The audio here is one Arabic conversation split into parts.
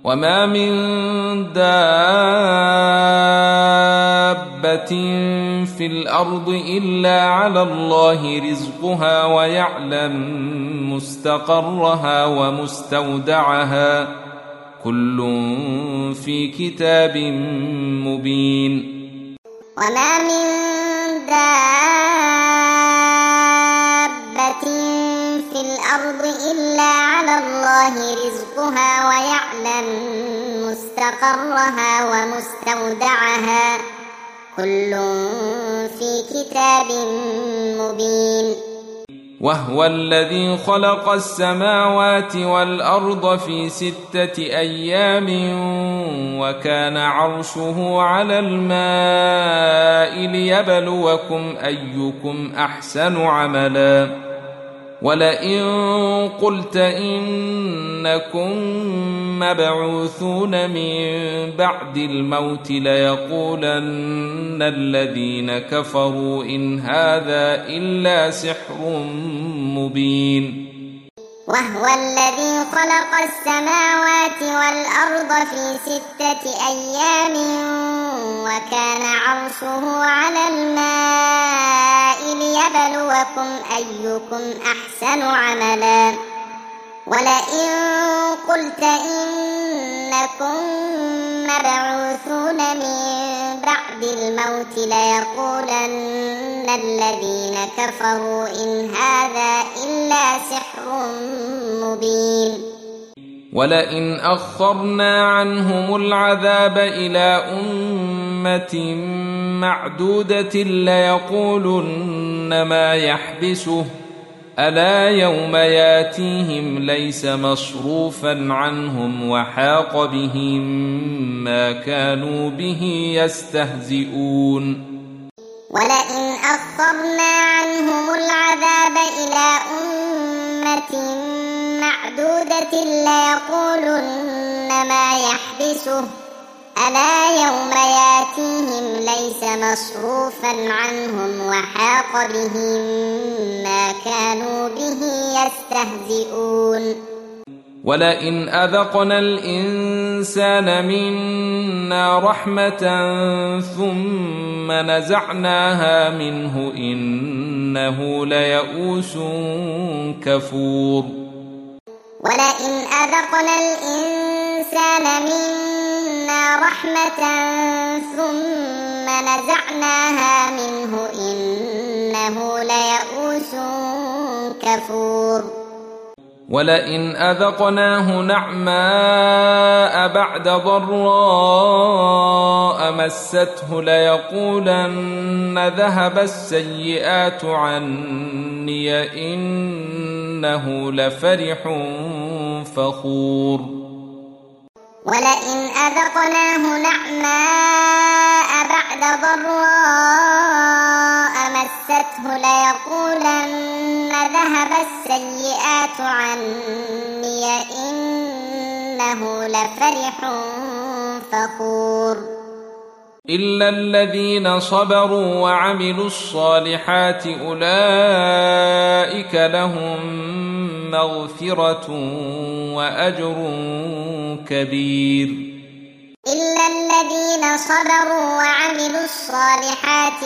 وما من دابة في الأرض إلا على الله رزقها ويعلم مستقرها ومستودعها كل في كتاب مبين. وما من دابة في الأرض إلا على الله رزقها ويعلم مستقرها ومستودعها كل في كتاب مبين. وهو الذي خلق السماوات والأرض في 6 أيام وكان عرشه على الماء ليبلوكم أيكم أحسن عملا ولئن قلت إنكم مبعوثون من بعد الموت ليقولن الذين كفروا إن هذا إلا سحر مبين. وهو الذي خلق السماوات والأرض في 6 أيام وكان عرشه على الماء ليبلوكم أيكم أحسن عملا ولئن قلت إنكم مبعوثون من بعد الموت ليقولن الذين كفروا إن هذا إلا سحر مبين. ولئن أخرنا عنهم العذاب إلى أمة معدودة ليقولن ما يحبسه ألا يوم ياتيهم ليس مصروفا عنهم وحاق بهم ما كانوا به يستهزئون. ولئن أخرنا عنهم العذاب إلى أمة معدودة ليقولن ما يحبسه ألا يوم ياتيهم ليس مصروفا عنهم وحاق بهم ما كانوا به يستهزئون. ولئن أذقنا الإنسان منا رحمة ثم نزعناها منه إنه ليئوس كفور. ولئن أذقنا الإنسان منا رحمة ثم نزعناها منه إنه ليئوس كفور. ولئن أذقناه نعماء بعد ضراء مسته ليقولن ذهب السيئات عني إنه لفرح فخور. ولئن أذقناه نعماء بعد ضراء مسته ليقولن ذهب السيئات عني إنه لفرح فخور. إلا الذين صبروا وعملوا الصالحات أولئك لهم مغفرة وأجر كبير. إلا الذين صبروا وعملوا الصالحات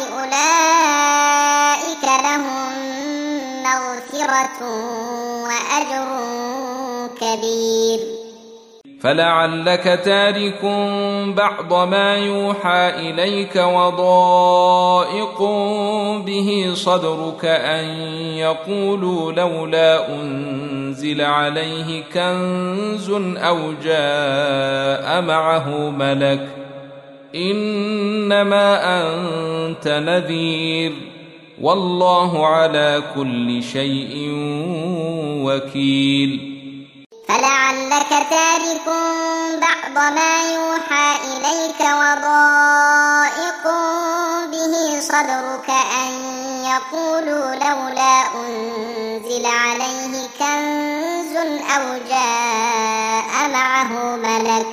أولئك لهم مغفرة وأجر كبير. فلعلك تارك بعض ما يوحى إليك وضائق به صدرك أن يقولوا لولا أنزل عليه كنز أو جاء معه ملك إنما أنت نذير والله على كل شيء وكيل. فلعلك تارك بعض ما يوحى إليك وضائق به صدرك أن يقولوا لولا أنزل عليه كنز أو جاء معه ملك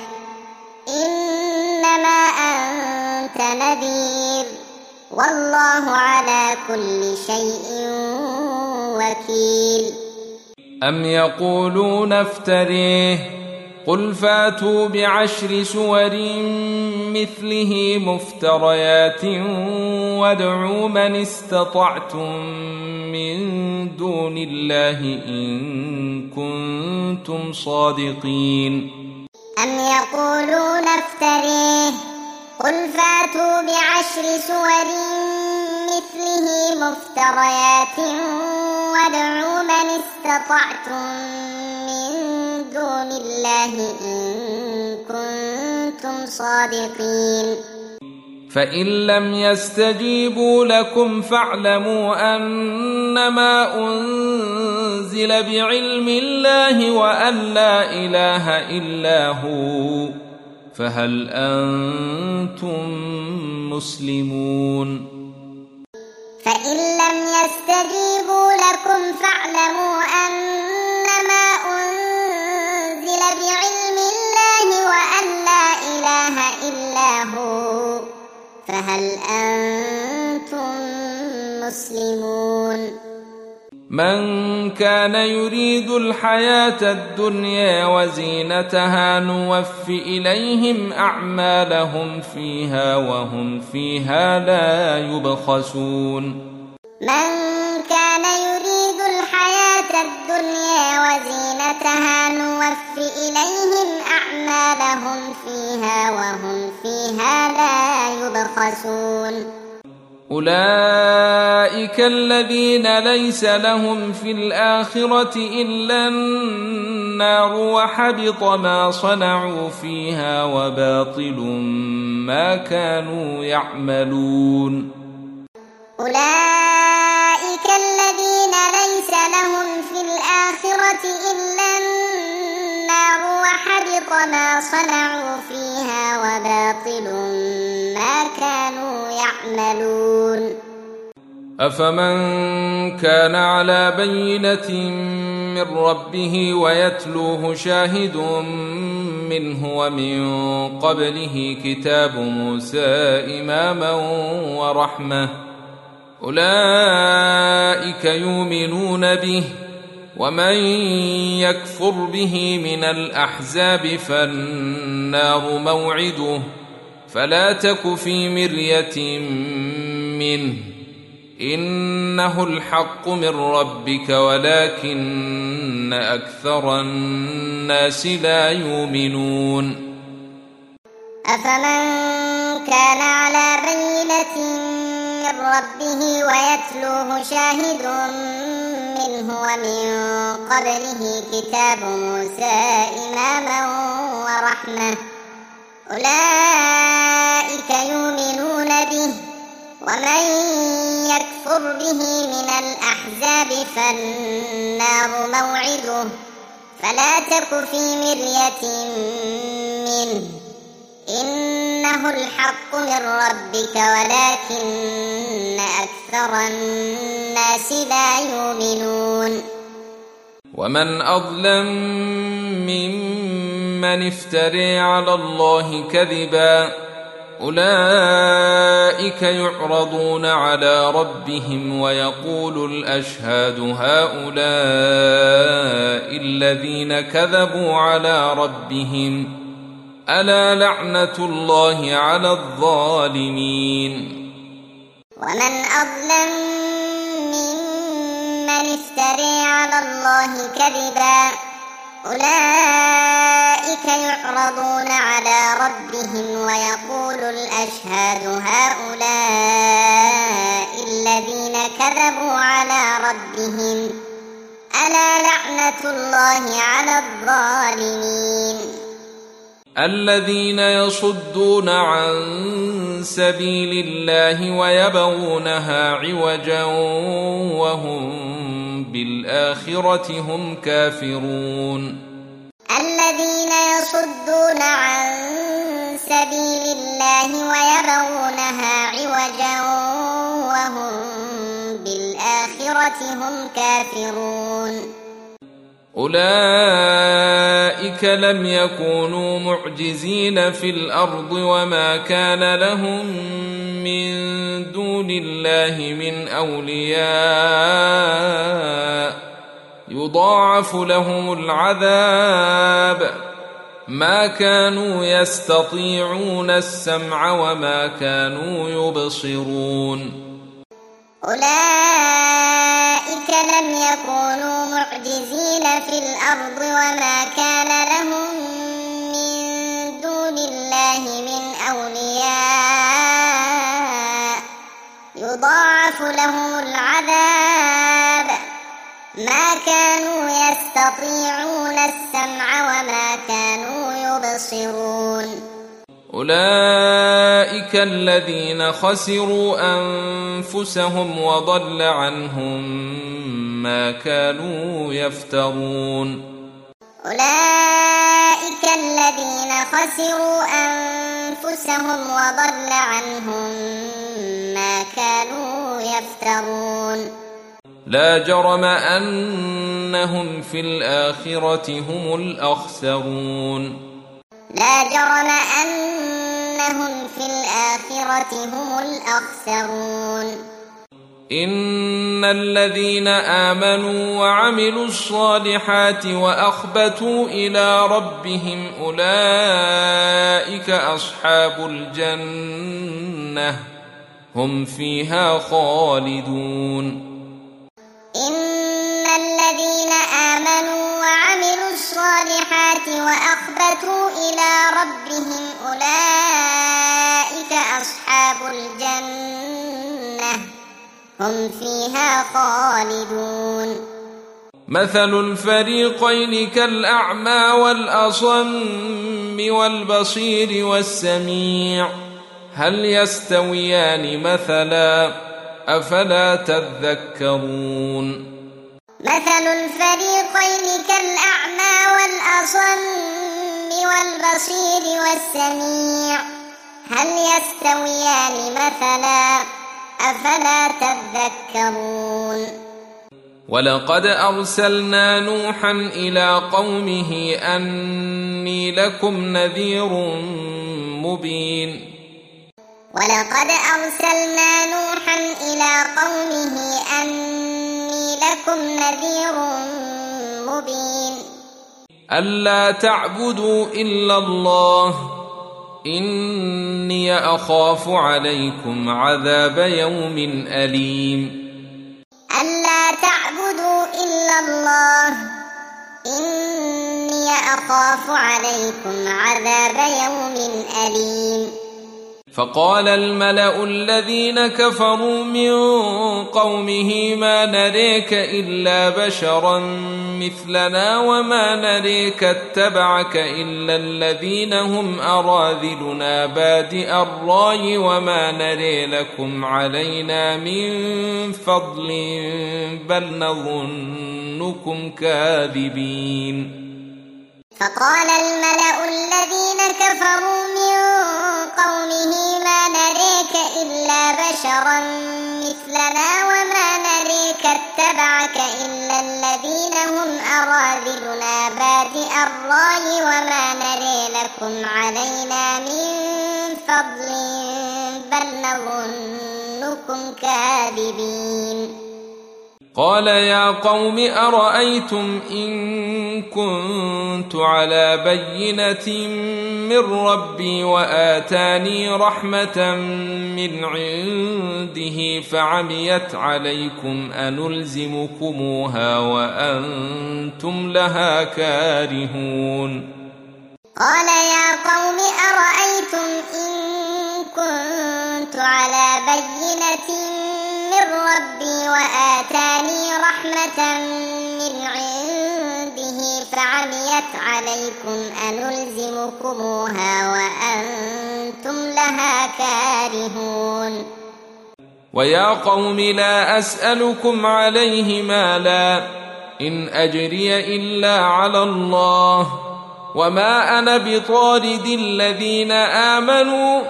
إنما أنت نذير والله على كل شيء وكيل. أم يقولون افتريه قل فاتوا ب10 سور مثله مفتريات وادعوا من استطعتم من دون الله إن كنتم صادقين. أم يقولون افتريه قل فاتوا ب10 سور مثله مفتريات وادعوا من استطعتم من دون الله إن كنتم صادقين. فإن لم يستجيبوا لكم فاعلموا أنما أنزل بعلم الله وأن لا إله إلا هو فهل أنتم مسلمون. فإن لم يستجيبوا لكم فاعلموا أنما أنزل بعلم الله وأن لا إله إلا هو فهل أنتم مسلمون. من كان يريد الحياة الدنيا وزينتها نوف إليهم أعمالهم فيها وهم فيها لا يبخسون. من كان يريد الحياة الدنيا وزينتها نوف إليهم أعمالهم فيها وهم فيها لا يبخسون. أولئك الذين ليس لهم في الآخرة إلا النار وحبط ما صنعوا فيها وباطل ما كانوا يعملون. أولئك الذين ليس لهم في الآخرة إلا النار وحبط ما صنعوا فيها وباطل ما كانوا يعملون. أفمن كان على بينة من ربه ويتلوه شاهد منه ومن قبله كتاب موسى إماما ورحمة أولئك يؤمنون به ومن يكفر به من الأحزاب فالنار موعده فلا تك في مرية منه إنه الحق من ربك ولكن أكثر الناس لا يؤمنون. أفمن كان على بينة من ربه ويتلوه شاهد منه ومن قبله كتاب موسى إماما ورحمة أولئك يؤمنون به ومن يكفر به من الأحزاب فالنار موعده فلا تك في مرية منه إنه الحق من ربك ولكن أكثر الناس لا يؤمنون. ومن أظلم ممن افترى على الله كذبا أولئك يعرضون على ربهم ويقول الأشهاد هؤلاء الذين كذبوا على ربهم ألا لعنة الله على الظالمين. ومن أظلم ممن افترى على الله كذبا أولئك يعرضون على ربهم ويقول الأشهاد هؤلاء الذين كذبوا على ربهم ألا لعنة الله على الظالمين. الذين يصدون عن سبيل الله ويبغونها عوجا وهم بالآخرة هم كافرون. الذين يصدون عن سبيل الله ويبغونها عوجا وهم بالآخرة هم كافرون. أولئك لم يكونوا معجزين في الأرض وما كان لهم من دون الله من أولياء يضاعف لهم العذاب ما كانوا يستطيعون السمع وما كانوا يبصرون أولئك لم يكونوا معجزين في الأرض وما كان لهم من دون الله من أولياء يضاعف لهم العذاب ما كانوا يستطيعون السمع وما كانوا يبصرون أولئك الذين خسروا أنفسهم وضل عنهم ما كانوا يفترون أولئك الذين خسروا أنفسهم وضل عنهم ما كانوا يفترون لا جرم أنهم في الآخرة هم الأخسرون لا جرم أنهم في الآخرة هم الأخسرون إن الذين آمنوا وعملوا الصالحات وأخبتوا إلى ربهم أولئك أصحاب الجنة هم فيها خالدون إن الذين آمنوا وعملوا الصالحات وأخبتوا إلى ربهم أولئك أصحاب الجنة هم فيها خالدون مثل الفريقين كالأعمى والأصم والبصير والسميع هل يستويان مثلا أفلا تذكرون مثل الفريقين كالأعمى والأصم والبصير والسميع هل يستويان مثلا أفلا تذكرون ولقد أرسلنا نوحا إلى قومه أني لكم نذير مبين ولقد أرسلنا نوحا إلى قومه أني لكم نذير مبين ألا تعبدوا إلا الله إني أخاف عليكم عذاب يوم أليم ألا تعبدوا إلا الله إني أخاف عليكم عذاب يوم أليم فقال الملأ الذين كفروا من قومه ما نريك إلا بشرا مثلنا وما نريك اتبعك إلا الذين هم أراذلنا بادئ الرأي وما نري لكم علينا من فضل بل نظنكم كاذبين فقال الملأ الذين كفروا من قومه ما نريك إلا بشرا مثلنا وما نريك اتبعك إلا الذين هم أراذلنا بادئ الرأي وما نري لكم علينا من فضل بل نظنكم كاذبين قال يا قوم أرأيتم إن كنت على بينة من ربي وآتاني رحمة من عنده فعميت عليكم أنلزمكموها وأنتم لها كارهون قال يا قوم أرأيتم إن كنت على بينة من ربي وآتاني رحمة من عنده فعميت عليكم أنلزمكموها وأنتم لها كارهون ويا قوم لا أسألكم عليه مالا إن أجري إلا على الله وما أنا بطارد الذين آمنوا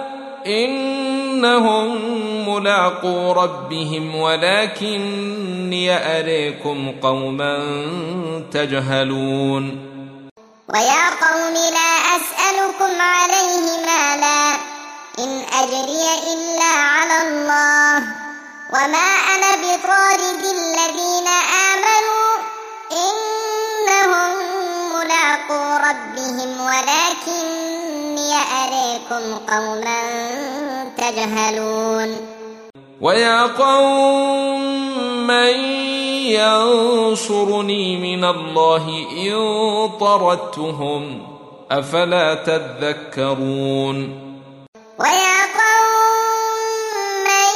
إنهم ملاقو ربهم ولكني أريكم قوما تجهلون ويا قوم لا أسألكم عليه مالا إن أجري إلا على الله وما أنا بطارد الذين آمنوا إنهم ملاقو ربهم ولكني إنكم قوما تجهلون ويا قوم من ينصرني من الله إن طردتهم أفلا تذكرون ويا قوم من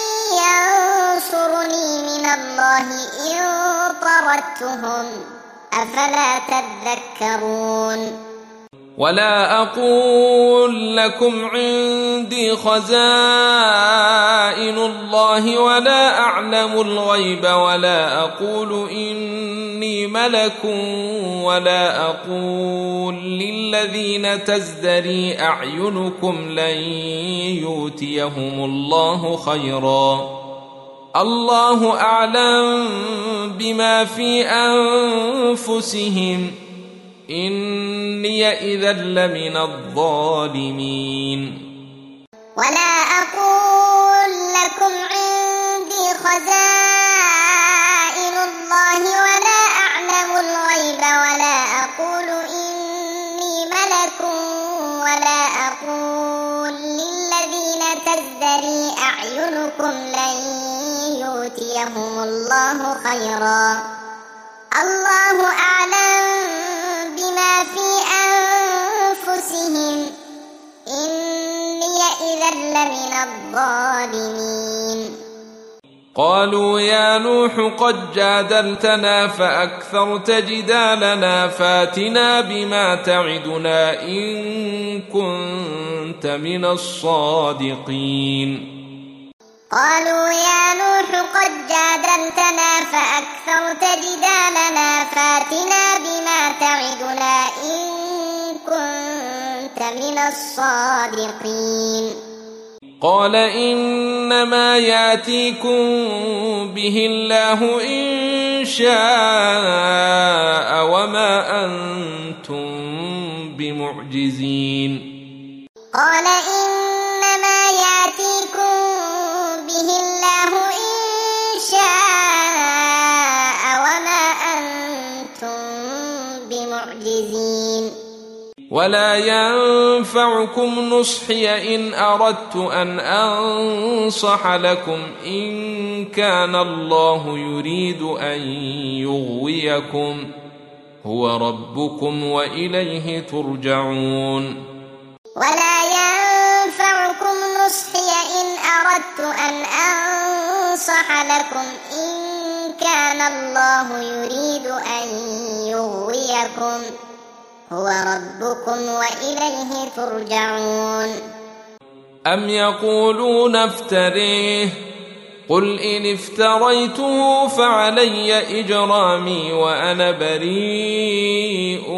ينصرني من الله إن طردتهم أفلا تذكرون ولا أقول لكم عندي خزائن الله ولا أعلم الغيب ولا أقول إني ملك ولا أقول للذين تزدري أعينكم لن يؤتيهم الله خيرا الله أعلم بما في أنفسهم إني إذا لمن الظالمين ولا أقول لكم عندي خزائن الله ولا أعلم الغيب ولا أقول إني ملك ولا أقول للذين تزدري أعينكم لن يؤتيهم الله خيرا الله أعلم بما في أنفسهم إني إذا لمن الظالمين قالوا يا نوح قد جادلتنا فأكثرت جدالنا فاتنا بما تعدنا إن كنت من الصادقين قالوا يا نوح قد جادلتنا فأكثرت جدالنا فاتنا بما تعدنا إن كنت من الصادقين قال إنما ياتيكم به الله إن شاء وما أنتم بمعجزين قال إنما ياتيكم به الله إن شاء وما أنتم بمعجزين ولا ينفعكم نصحي إن أردت أن أنصح لكم إن كان الله يريد أن يغويكم هو ربكم وإليه ترجعون ولا ينفعكم نصحي إن أردت أن أنصح لكم إن كان الله يريد أن يغويكم هو ربكم وإليه ترجعون أم يقولون افتريه قل إن افتريته فعلي إجرامي وأنا بريء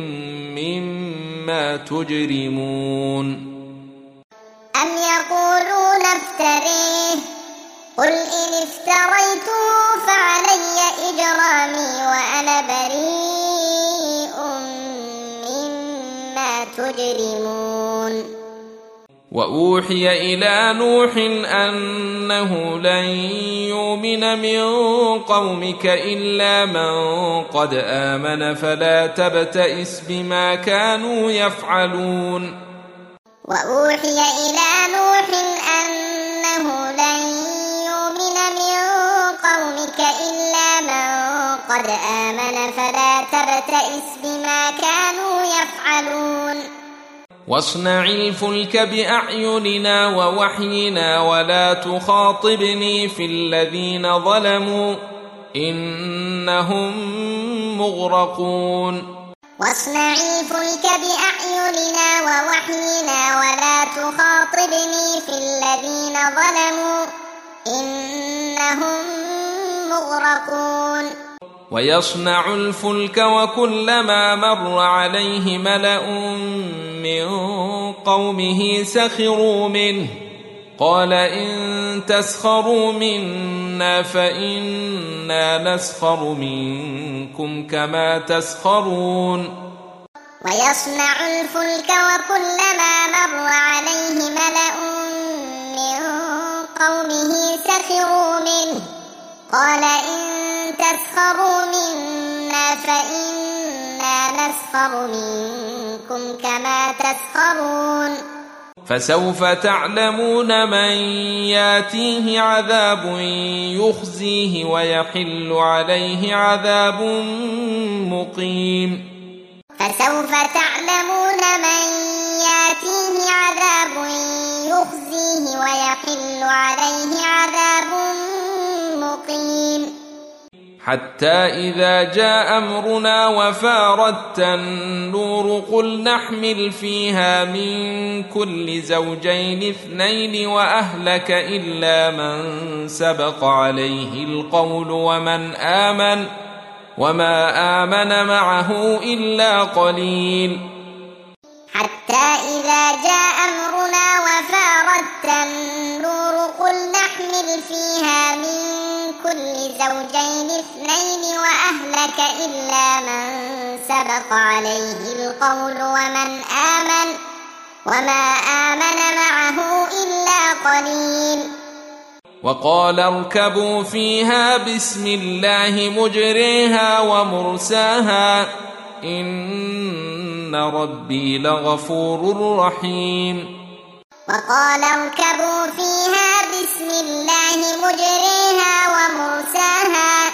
مما تجرمون أم يقولون افتريه قل إن افتريته فعلي إجرامي وأنا بريء مما تجرمون وأوحي إلى نوح أنه لن يؤمن من قومك إلا من قد آمن فلا تبتئس بما كانوا يفعلون وأوحي إلى نوح أنه لن يؤمن من قومك إلا من قد آمن فلا تبتئس بما كانوا يفعلون واصنع الفلك بأعيننا ووحينا ولا تخاطبني في الذين ظلموا إنهم مغرقون واصنع الفلك بأعيننا ووحينا ولا تخاطبني في الذين ظلموا إنهم مغرقون ويصنع الفلك وكلما مر عليه ملأ من قومه سخروا منه قال إن تسخروا منا فإنا نسخر منكم كما تسخرون ويصنع الفلك وكلما مر عليه ملأ من قومه سخروا منه قال إن تسخروا منا فإنا نسخر منكم كما تسخرون فسوف تعلمون من ياتيه عذاب يخزيه ويحل عليه عذاب مقيم. فسوف تعلمون من ياتيه عذاب يخزيه ويحل عليه عذاب مقيم. حتى إذا جاء أمرنا وفارت النور قل نحمل فيها من كل زوجين اثنين وأهلك إلا من سبق عليه القول وما آمن معه إلا قليل. حتى إذا جاء أمرنا وفارت النور قل نحمل فيها من كل زوجين اثنين وأهلك إلا من سبق عليه القول وما آمن معه إلا قليل. وقال اركبوا فيها بسم الله مجريها ومرساها إن ربي لغفور رحيم. وقال اركبوا فيها بسم الله مجريها ومرساها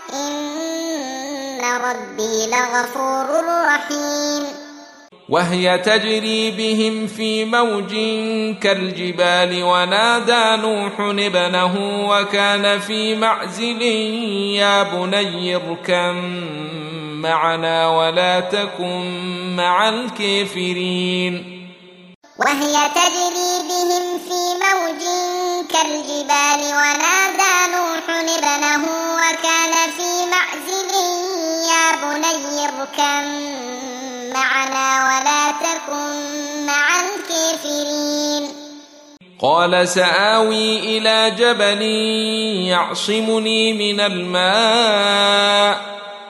إن ربي لغفور رحيم. وهي تجري بهم في موج كالجبال ونادى نوح ابنه وكان في معزل يا بني اركب معنا ولا تكن مع الكافرين. وهي تجري بهم في موج كالجبال ونادى نوح ابنه وكان في معزل يا بني اركب معنا ولا تكن مع الكافرين. قال سآوي إلى جبل يعصمني من الماء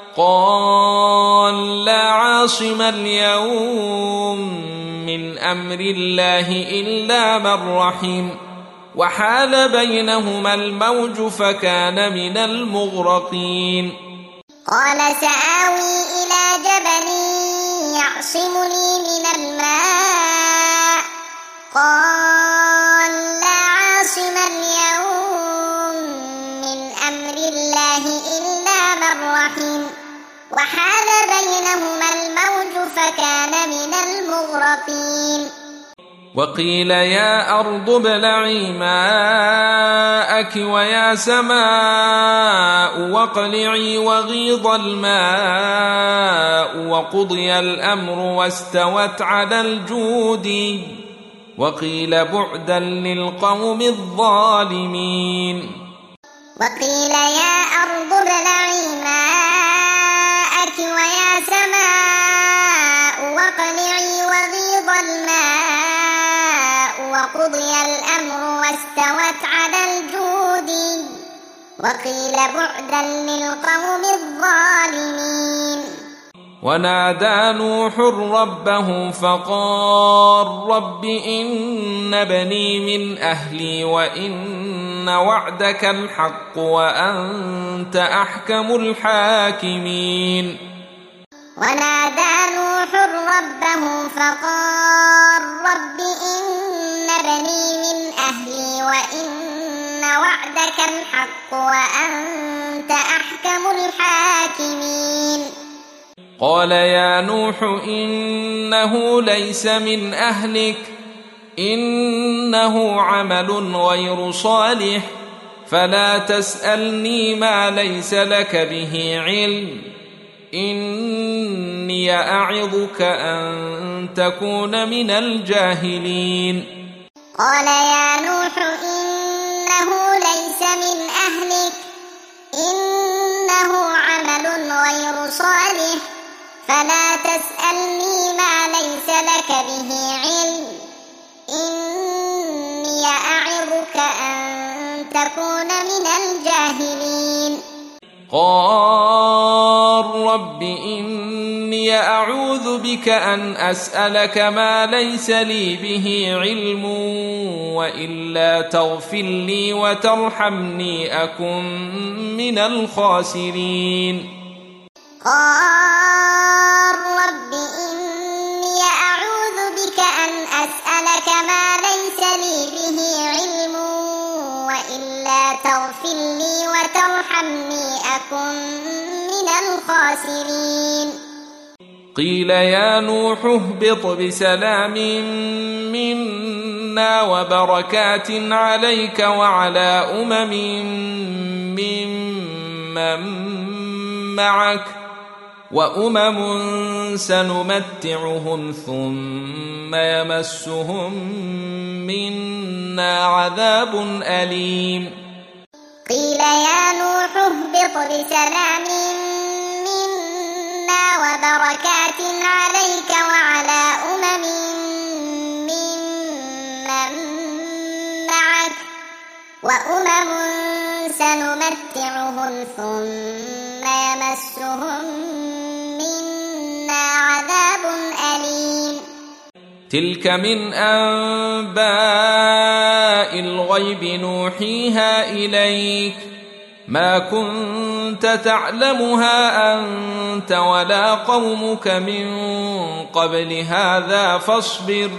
قال لا عاصم اليوم من أمر الله إلا من رحم وحال بينهما الموج فكان من المغرقين. قال سآوي إلى جبل يعصمني من الماء قال لا عاصم اليوم من أمر الله إلا من رحم وحال بينهما الموج فكان من المغرقين. وقيل يا أرض ابلعي ماءك ويا سماء واقلعي وغيض الماء وقضي الأمر واستوت على الجود وقيل بعدا للقوم الظالمين. وقيل يا أرض ابلعي ماءك ويا سماء واقلعي وغيض الماء وقضي الأمر واستوت على الجود وقيل بعدا للقوم الظالمين. ونادى نوح ربه فقال رب إن بني من أهلي وإن وعدك الحق وأنت أحكم الحاكمين. ونادى نوح ربه فقال رب إن بني من أهلي وإن وعدك الحق وأنت أحكم الحاكمين. قال يا نوح إنه ليس من أهلك إنه عمل غير صالح فلا تسألني ما ليس لك به علم إني أعظك أن تكون من الجاهلين. قال يا نوح إنه ليس من أهلك إنه عمل غير صالح فلا تسألني ما ليس لك به علم إني أعظك أن تكون من الجاهلين. قال رب إني أعوذ بك أن أسألك ما ليس لي به علم وإلا تغفر لي وترحمني أكن من الخاسرين. قال رب إني أعوذ بك أن أسألك ما ترحمني أكن من الخاسرين قيل يا نوح اهبط بسلام منا وبركات عليك وعلى أمم ممن معك وأمم سنمتعهم ثم يمسهم منا عذاب أليم قيل يا نوح اهبط بسلام منا وبركات عليك وعلى أمم ممن معك وأمم سنمتعهم ثم يمسهم منا عذاب أليم تلك من أنباء الغيب نوحيها إليك ما كنت تعلمها أنت ولا قومك من قبل هذا فاصبر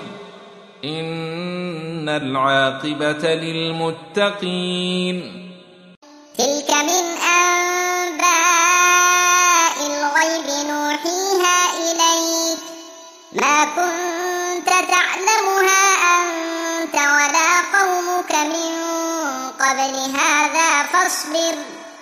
إن العاقبة للمتقين تلك من أنباء الغيب نوحيها إليك ما كنت تعلمها أنت ولا قومك من قبل هذا فاصبر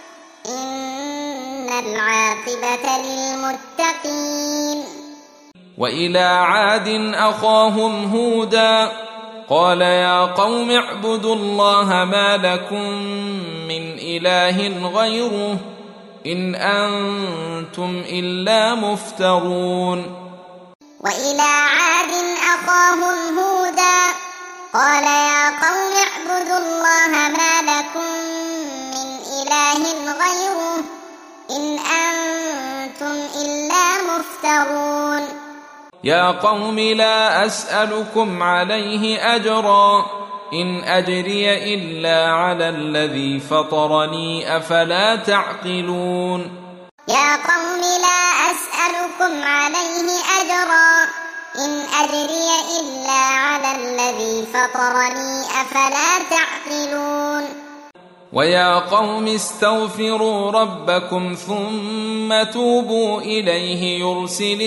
إن العاقبة للمتقين وإلى عاد أخاهم هودا قال يا قوم اعبدوا الله ما لكم من إله غيره إن أنتم إلا مفترون وإلى عاد أخاهم هودا قال يا قوم اعبدوا الله ما لكم من إله غيره إن أنتم إلا مفترون يا قوم لا أسألكم عليه أجرا إن أجري إلا على الذي فطرني أفلا تعقلون يا قوم لا أسألكم عليه أجرا إن أجري إلا على الذي فطرني أفلا تعقلون ويا قوم استغفروا ربكم ثم توبوا إليه يرسل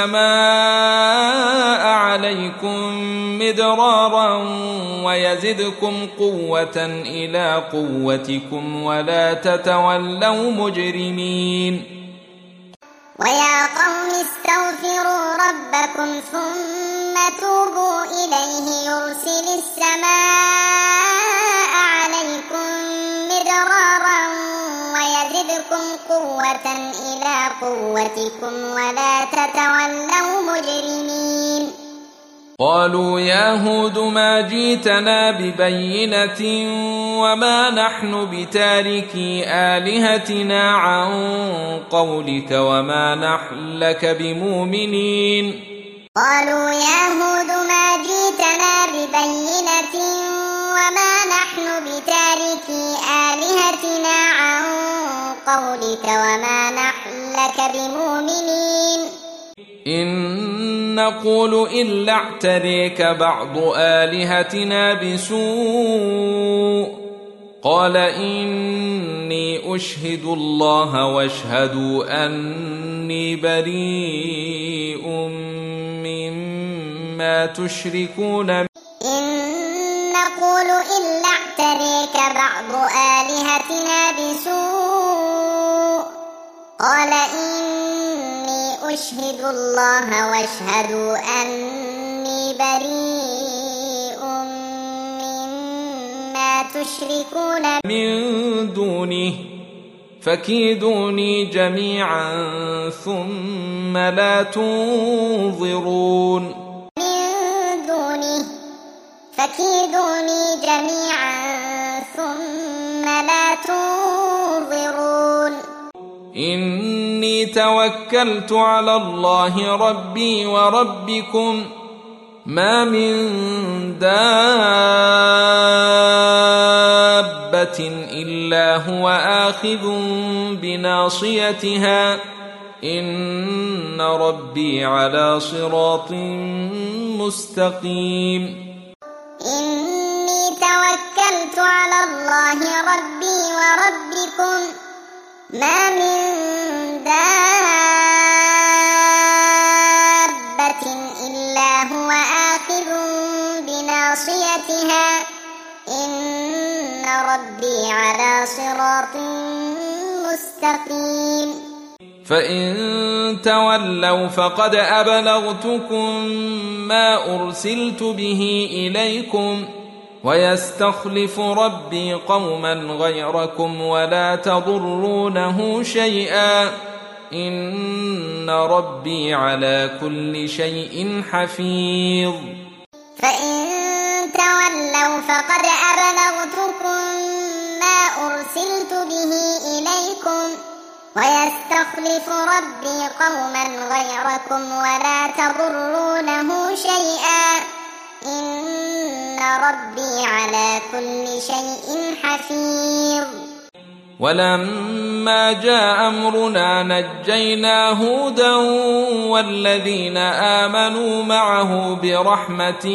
السماء عليكم مدرارا ويزدكم قوة إلى قوتكم ولا تتولوا مجرمين ويا قوم استغفروا ربكم ثم توبوا إليه يرسل السماء عليكم مدرارا ويزدكم قوة إلى قوتكم ولا تتولوا مجرمين قالوا يا هود ما جئتنا ببينة وما نحن بتاركي آلهتنا عن قولك وما نحن لك بمؤمنين قالوا يا هود ما جئتنا ببينة وما نحن بتاركي آلهتنا عن قولك وما نحن لك بمؤمنين إن نقول إلا اعتريك بعض آلهتنا بسوء قال إني أشهد الله واشهدوا أني بريء مما تشركون إن نقول إلا اعتريك بعض آلهتنا بسوء قال إني أشهد الله واشهدوا أني بريء مما تشركون من دونه فكيدوني جميعا ثم لا تنظرون من دونه فكيدوني جميعا ثم لا تنظرون إني توكلت على الله ربي وربكم ما من دابة إلا هو آخذ بناصيتها إن ربي على صراط مستقيم إني توكلت على الله ربي وربكم ما من دابة إلا هو آخذ بناصيتها إن ربي على صراط مستقيم فإن تولوا فقد أبلغتكم ما أرسلت به إليكم ويستخلف ربي قوما غيركم ولا تضرونه شيئا إن ربي على كل شيء حفيظ فإن تولوا فقد أبلغتكم ما أرسلت به إليكم ويستخلف ربي قوما غيركم ولا تضرونه شيئا إن ربي على كل شيء حفيظ ولما جاء أمرنا نجينا هودا والذين آمنوا معه برحمة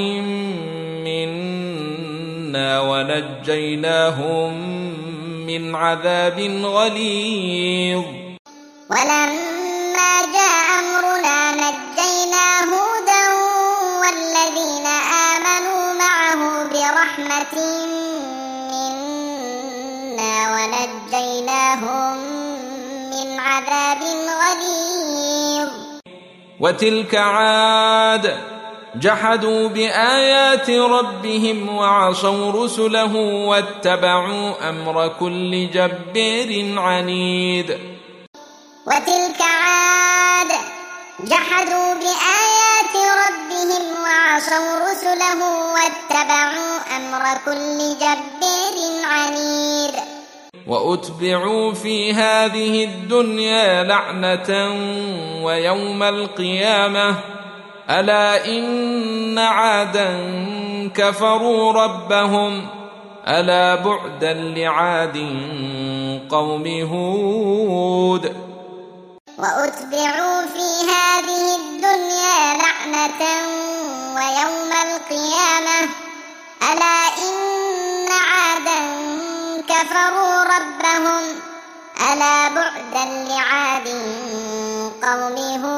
منا ونجيناهم من عذاب غليظ ولما جاء أمرنا نجينا هودا والذين آمنوا معه برحمة منا ونجيناهم من عذاب غليظ وتلك عاد جحدوا بآيات ربهم وعصوا رسله واتبعوا أمر كل جبار عنيد وتلك عاد جحدوا بآيات ربهم وعصوا رسله واتبعوا أمر كل جبار عنيد وأتبعوا في هذه الدنيا لعنة ويوم القيامة ألا إن عادا كفروا ربهم ألا بعدا لعاد قوم هود وأتبعوا في هذه الدنيا لعنة ويوم القيامة ألا إن عادا كفروا ربهم ألا بعدا لعاد قوم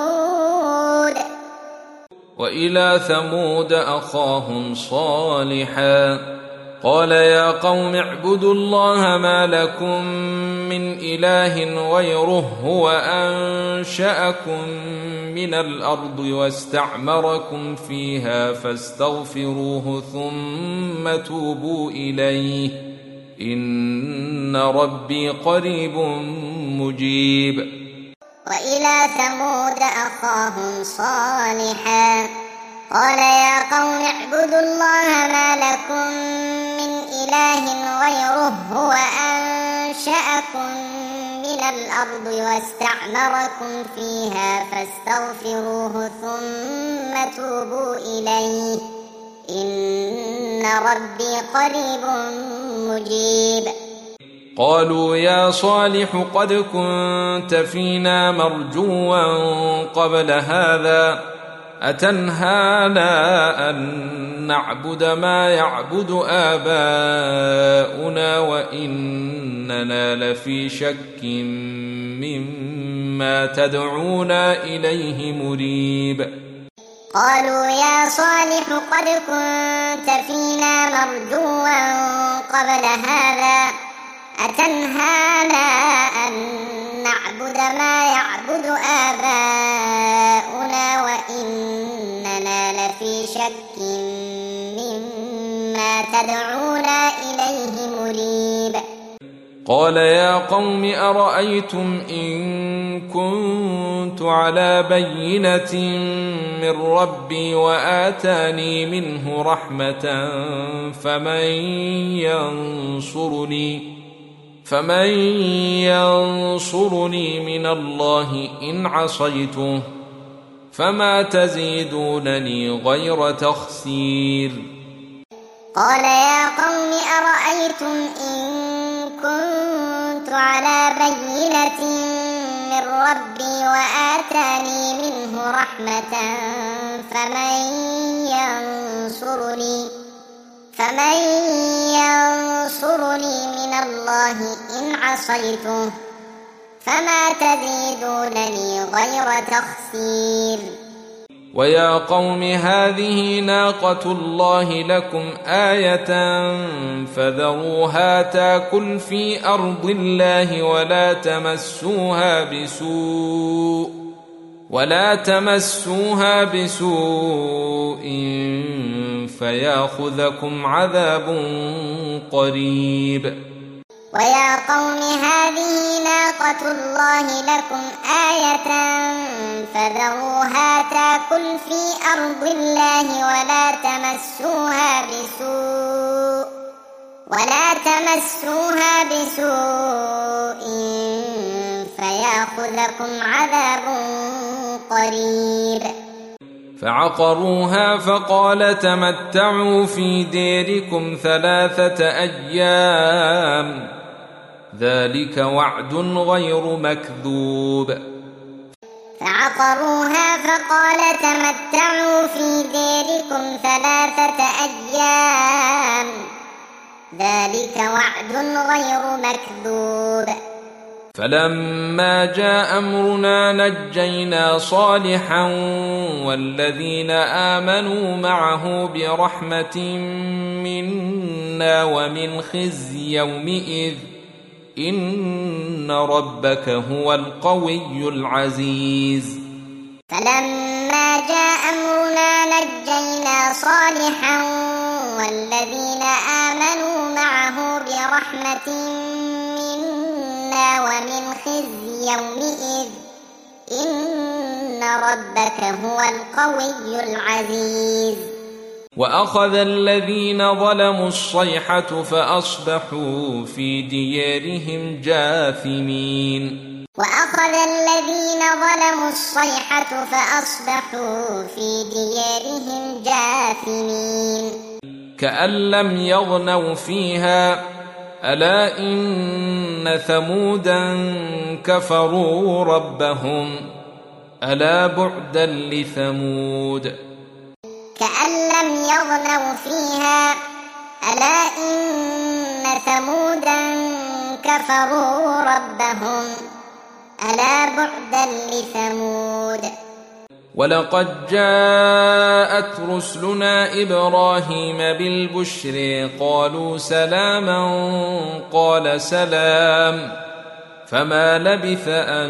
هود وإلى ثمود أخاهم صالحا قال يا قوم اعبدوا الله ما لكم من إله غيره هو أنشأكم من الأرض واستعمركم فيها فاستغفروه ثم توبوا إليه إن ربي قريب مجيب وإلى ثمود أخاهم صالحا قال يا قوم اعبدوا الله ما لكم من إله غيره هو أنشأكم من الأرض واستعمركم فيها فاستغفروه ثم توبوا إليه إن ربي قريب مجيب قالوا يا صالح قد كنت فينا مرجوا قبل هذا أتنهانا أن نعبد ما يعبد آباؤنا وإننا لفي شك مما تدعونا إليه مريب قالوا يا صالح قد كنت فينا مرجوا قبل هذا أتنهانا أن نعبد ما يعبد آباؤنا وإننا لفي شك مما تدعونا إليه مريب قال يا قوم أرأيتم إن كنت على بينة من ربي وآتاني منه رحمة فمن ينصرني من الله إن عصيته فما تزيدونني غير تخسير قال يا قوم أرأيتم إن كنت على بينة من ربي وآتاني منه رحمة فمن ينصرني من الله إن عصيته فما تزيدونني غير تخسير. ويا قوم هذه ناقة الله لكم آية فذروها تاكل في أرض الله ولا تمسوها بسوء فياخذكم عذاب قريب. ويا قوم هذه ناقة الله لكم آية فذروها تاكل في أرض الله ولا تمسوها بسوء فياخذكم عذاب قريب. فعقروها فقال تمتعوا في ديركم 3 أيام ذلك وعد غير مكذوب. فعقروها فقال تمتعوا في ديركم 3 أيام ذلك وعد غير مكذوب. فلما جاء أمرنا نجينا صالحا والذين آمنوا معه برحمة منا ومن خزي يومئذ إن ربك هو القوي العزيز. فلما جاء أمرنا نجينا صالحا والذين آمنوا معه برحمة منا ومن خزي يومئذ إن ربك هو القوي العزيز. وأخذ الذين ظلموا الصيحة فأصبحوا في ديارهم جاثمين. وأخذ الذين ظلموا الصيحة فأصبحوا في ديارهم جاثمين. كأن لم يغنوا فيها ألا إن ثمودا كفروا ربهم ألا بعدا لثمود. كأن لم يغنوا فيها ألا إن ثمودا كفروا ربهم ألا بعدا لثمود. ولقد جاءت رسلنا إبراهيم بالبشر قالوا سلاما قال سلام فما لبث أن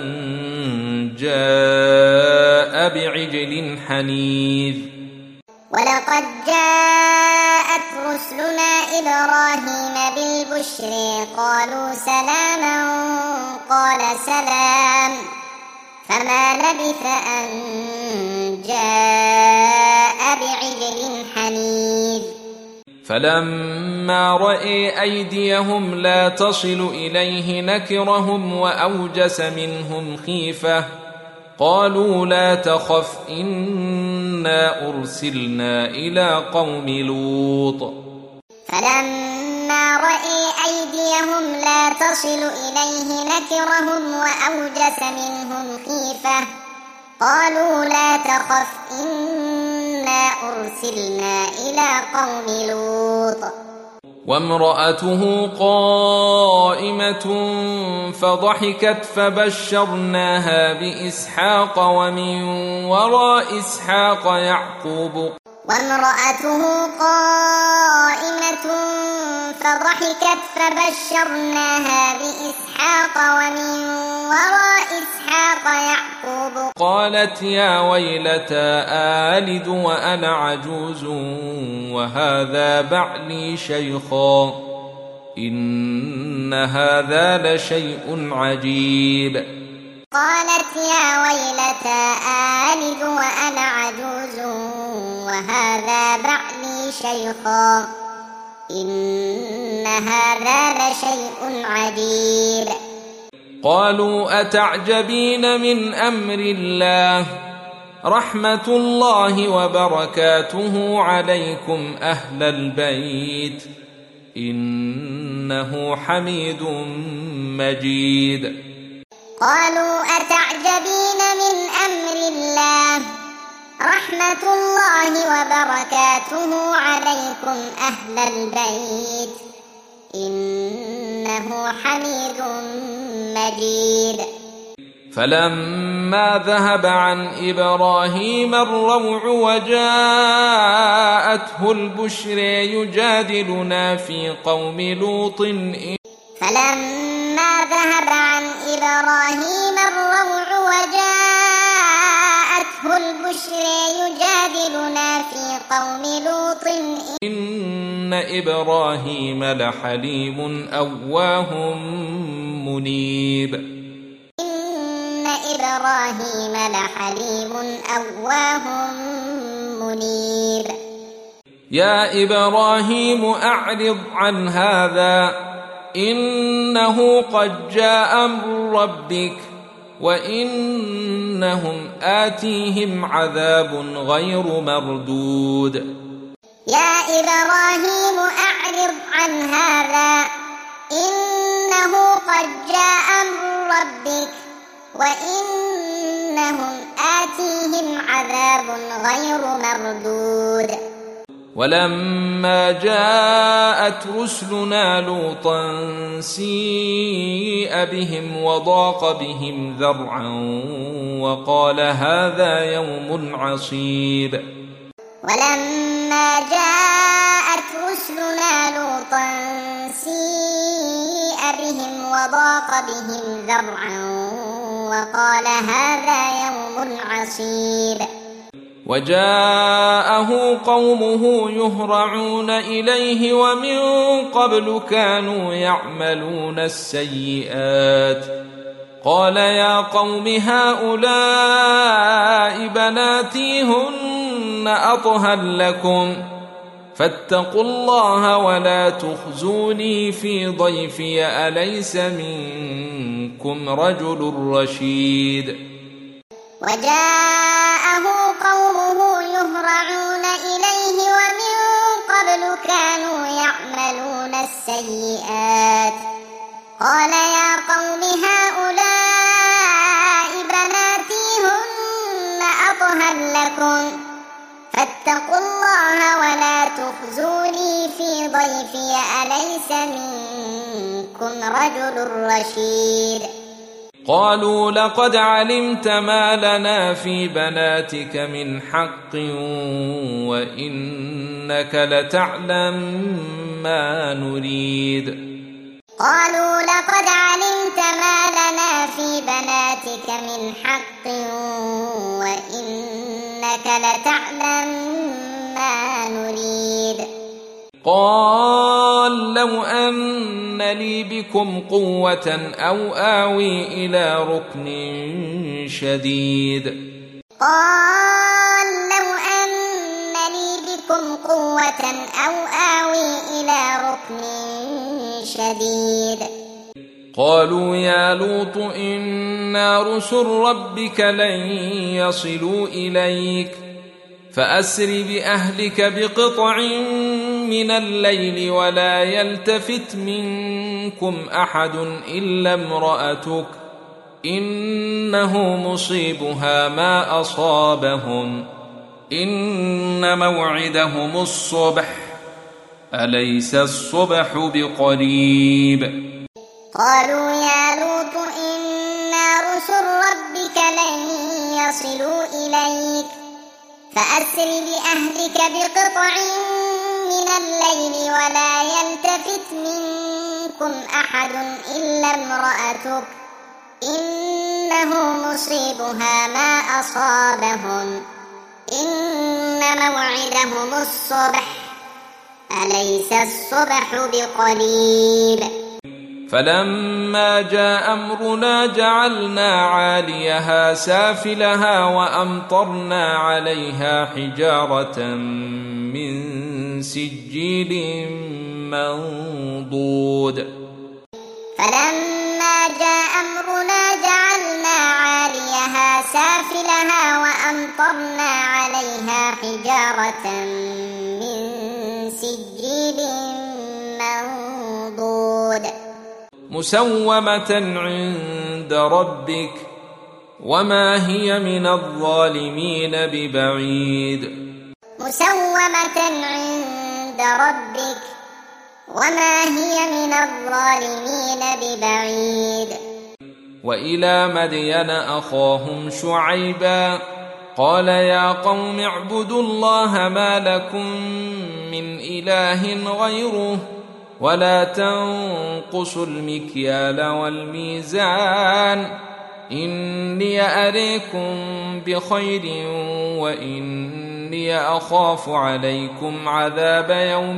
جاء بعجل حنيذ. ولقد جاءت رسلنا إبراهيم بالبشر قالوا سلاما قال سلام فما لبث أن جاء بعجل حنيذ. فلما رأى أيديهم لا تصل إليه نكرهم وأوجس منهم خيفة قالوا لا تخف إنا أرسلنا إلى قوم لوط. فلما رأى أيديهم لا تصل إليه نكرهم وأوجس منهم خيفة قالوا لا تخف إنا أرسلنا إلى قوم لوط. وامرأته قائمة فضحكت فبشرناها بإسحاق ومن وراء إسحاق يعقوب. وامرأته قائمة فضحكت فبشرناها بإسحاق ومن وراء إسحاق يعقوب. قالت يا ويلتى آلد وأنا عجوز وهذا بعلي شيخا إن هذا لشيء عجيب. قالت يا ويلتى آلد وأنا عجوز وهذا بعلي شيخا إن هذا لشيء عجيب. قالوا أتعجبين من أمر الله رحمة الله وبركاته عليكم أهل البيت إنه حميد مجيد. قالوا أتعجبين من أمر الله رحمة الله وبركاته عليكم أهل البيت إنه حميد مجيد. فلما ذهب عن إبراهيم الروع وجاءته البشر يجادلنا في قوم لوط فلما ذهب عن إبراهيم الروع وجاءته البشر يجادلنا في قوم لوط إن إبراهيم لحليم أواه منيب. إن إبراهيم لحليم أواه منيب. يا إبراهيم أعرض عن هذا إنه قد جاء أمر ربك وإنهم آتيهم عذاب غير مردود. يا إبراهيم أعرض عن هذا إنه قد جاء أمر ربك وإنهم آتيهم عذاب غير مردود. ولما جاءت رسلنا لوطا سيء بهم وضاق بهم ذرعا وقال هذا يوم عصيب. ولما جاءت رسلنا لوطا سيء بهم وضاق بهم ذرعا وقال هذا يوم عصيب. وجاءه قومه يهرعون إليه ومن قبل كانوا يعملون السيئات قال يا قوم هؤلاء بناتي هن أطهر لكم فاتقوا الله ولا تخزوني في ضيفي أليس منكم رجل رشيد. وجاءه قومه يهرعون إليه ومن قبل كانوا يعملون السيئات قال يا قوم هؤلاء بناتي هن أطهر لكم فاتقوا الله ولا تخزوني في ضيفي أليس منكم رجل رشيد. قالوا لقد علمت ما لنا في بناتك من حق وإنك لتعلم ما نريد. قالوا لقد علمت ما لنا في بناتك من حق وإنك لتعلم ما نريد. قال لو أن لي بكم قوة أو آوي إلى ركن شديد. قال لو أن لي بكم قوة أو آوي إلى ركن شديد. قالوا يا لوط إنا رسل ربك لن يصلوا إليك فأسر بأهلك بقطع من الليل ولا يلتفت منكم أحد إلا امرأتك إنه مصيبها ما أصابهم إن موعدهم الصبح أليس الصبح بقريب. قالوا يا لوط إنا رسل ربك لن يصلوا إليك فأسر بأهلك بقطع من الليل ولا يلتفت منكم أحد إلا امرأتك إنه مصيبها ما أصابهم إن موعدهم الصبح أليس الصبح بقريب. فلما جاء أمرنا جعلنا عاليها سافلها وأمطرنا عليها حجارة من سجيل منضود. فلما جاء أمرنا جعلنا عاليها سافلها وأمطرنا عليها حجارة من سجيل منضود مسومة عند ربك وما هي من الظالمين ببعيد. مسومة عند ربك وما هي من الظالمين ببعيد. وإلى مدين أخاهم شعيبا قال يا قوم اعبدوا الله ما لكم من إله غيره ولا تنقصوا المكيال والميزان إني أريكم بخير وإني أخاف عليكم عذاب يوم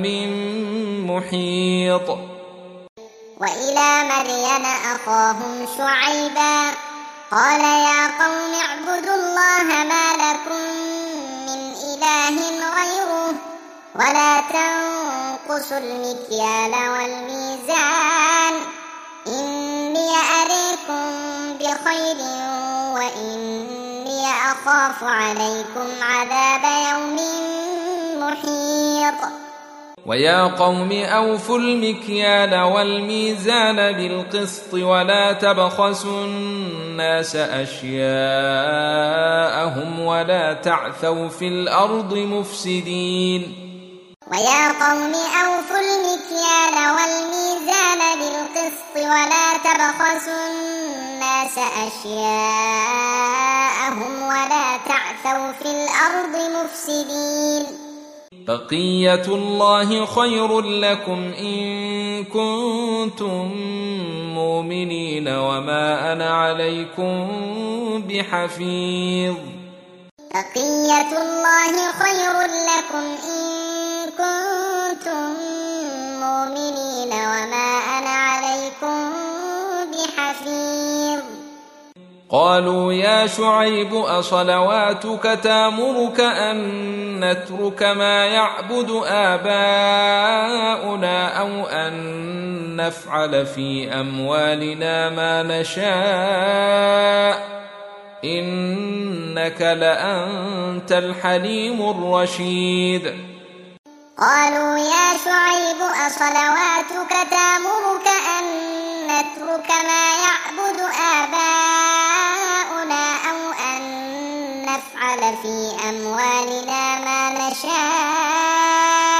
محيط. وإلى مدين أخاهم شعيبا قال يا قوم اعبدوا الله ما لكم من إله غيره ولا تنقصوا المكيال والميزان إني أريكم بخير وإني أخاف عليكم عذاب يوم محيط. ويا قوم أوفوا المكيال والميزان بالقسط ولا تبخسوا الناس أشياءهم ولا تعثوا في الأرض مفسدين. ويا قوم أوفوا المكيال والميزان بالقسط ولا تبخسوا الناس أشياءهم ولا تعثوا في الأرض مفسدين. بقية الله خير لكم إن كنتم مؤمنين وما أنا عليكم بحفيظ. بقية الله خير لكم إن كنتم مؤمنين وما أنا عليكم بحفيظ. قالوا يا شعيب أصلواتك تأمرك أن نترك ما يعبد آباؤنا أو أن نفعل في أموالنا ما نشاء إنك لأنت الحليم الرشيد. قالوا يا شعيب أصلواتك تأمرك أن نترك ما يعبد آباؤنا أو أن نفعل في أموالنا ما نشاء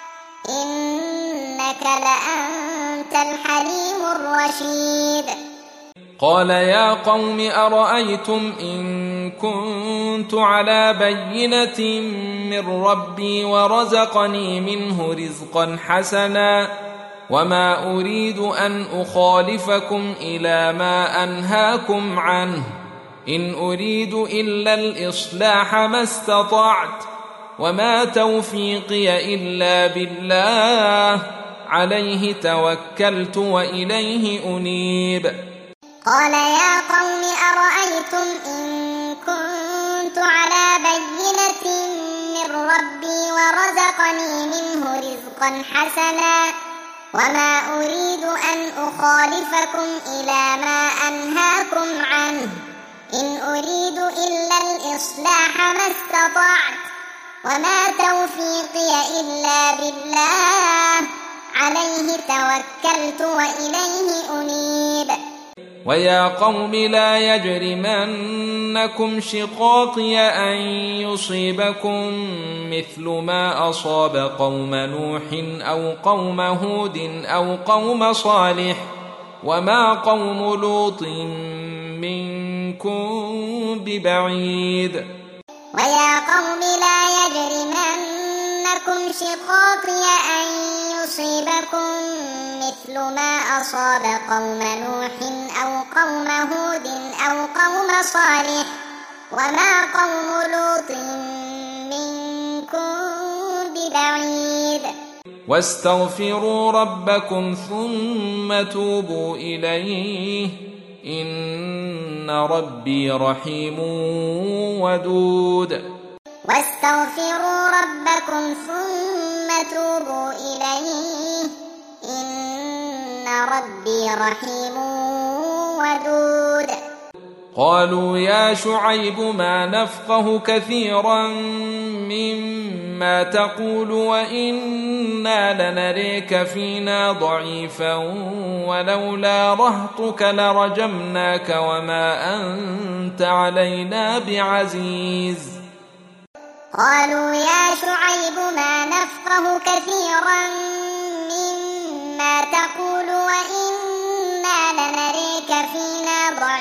إنك لأنت الحليم الرشيد. قال يا قوم أرأيتم إن كنت على بينة من ربي ورزقني منه رزقا حسنا وما أريد أن أخالفكم إلى ما أنهاكم عنه إن أريد إلا الإصلاح ما استطعت وما توفيقي إلا بالله عليه توكلت وإليه أنيب. قال يا قوم أرأيتم إن كنت على بينة من ربي ورزقني منه رزقا حسنا وما أريد أن أخالفكم إلى ما أنهاكم عنه إن أريد إلا الإصلاح ما استطعت وما توفيقي إلا بالله عليه توكلت وإليه أنيب. ويا قوم لا يجرمنكم شقاقي أن يصيبكم مثل ما أصاب قوم نوح أو قوم هود أو قوم صالح وما قوم لوط منكم ببعيد. ويا قوم لا يجرمنكم شقاقي أن يصيبكم مثل ما أصاب قوم نوح أو قوم هود أو قوم صالح وما قوم لوط منكم ببعيد. واستغفروا ربكم ثم توبوا إليه إن ربي رحيم ودود. واستغفروا ربكم ثم توبوا إليه إن ربي رحيم ودود. قالوا يا شعيب ما نفقه كثيرا مما تقول وإنا لنريك فينا ضعيفا ولولا رهطك لرجمناك وما أنت علينا بعزيز. قالوا يا شعيب ما نفقه كثيرا مما تقول وإنا لنريك فينا ضعيفا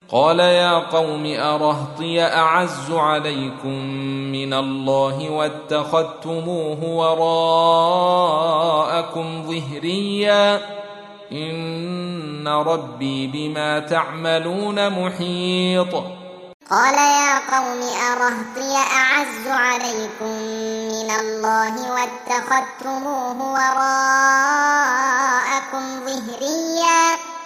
قال يا قوم أرهطي أعز عليكم من الله واتخذتموه وراءكم ظهريا إن ربي بما تعملون محيط. قال يا قوم أرهطي أعز عليكم من الله واتخذتموه وراءكم ظهريا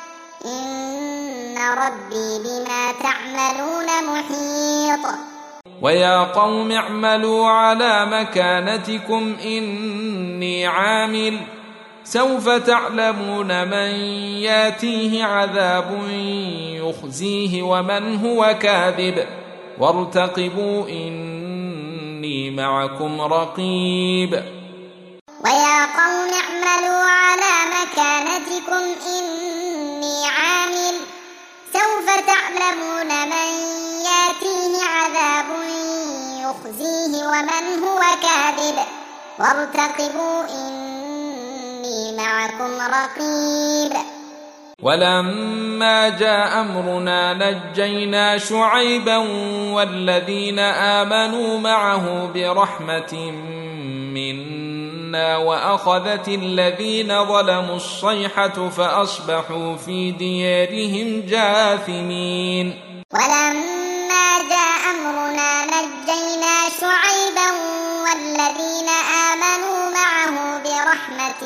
إن ربي بما تعملون محيط. ويا قوم اعملوا على مكانتكم إني عامل سوف تعلمون من ياتيه عذاب يخزيه ومن هو كاذب وارتقبوا إني معكم رقيب. ويا قوم اعملوا على مكانتكم إني عامل سوف تعلمون من ياتيه عذاب يخزيه ومن هو كاذب وارتقبوا إني معكم رقيب. ولما جاء أمرنا نجينا شعيبا والذين آمنوا معه برحمة منا وأخذت الذين ظلموا الصيحة فأصبحوا في ديارهم جاثمين. ولما جاء أمرنا نجينا شعيبا والذين آمنوا معه برحمة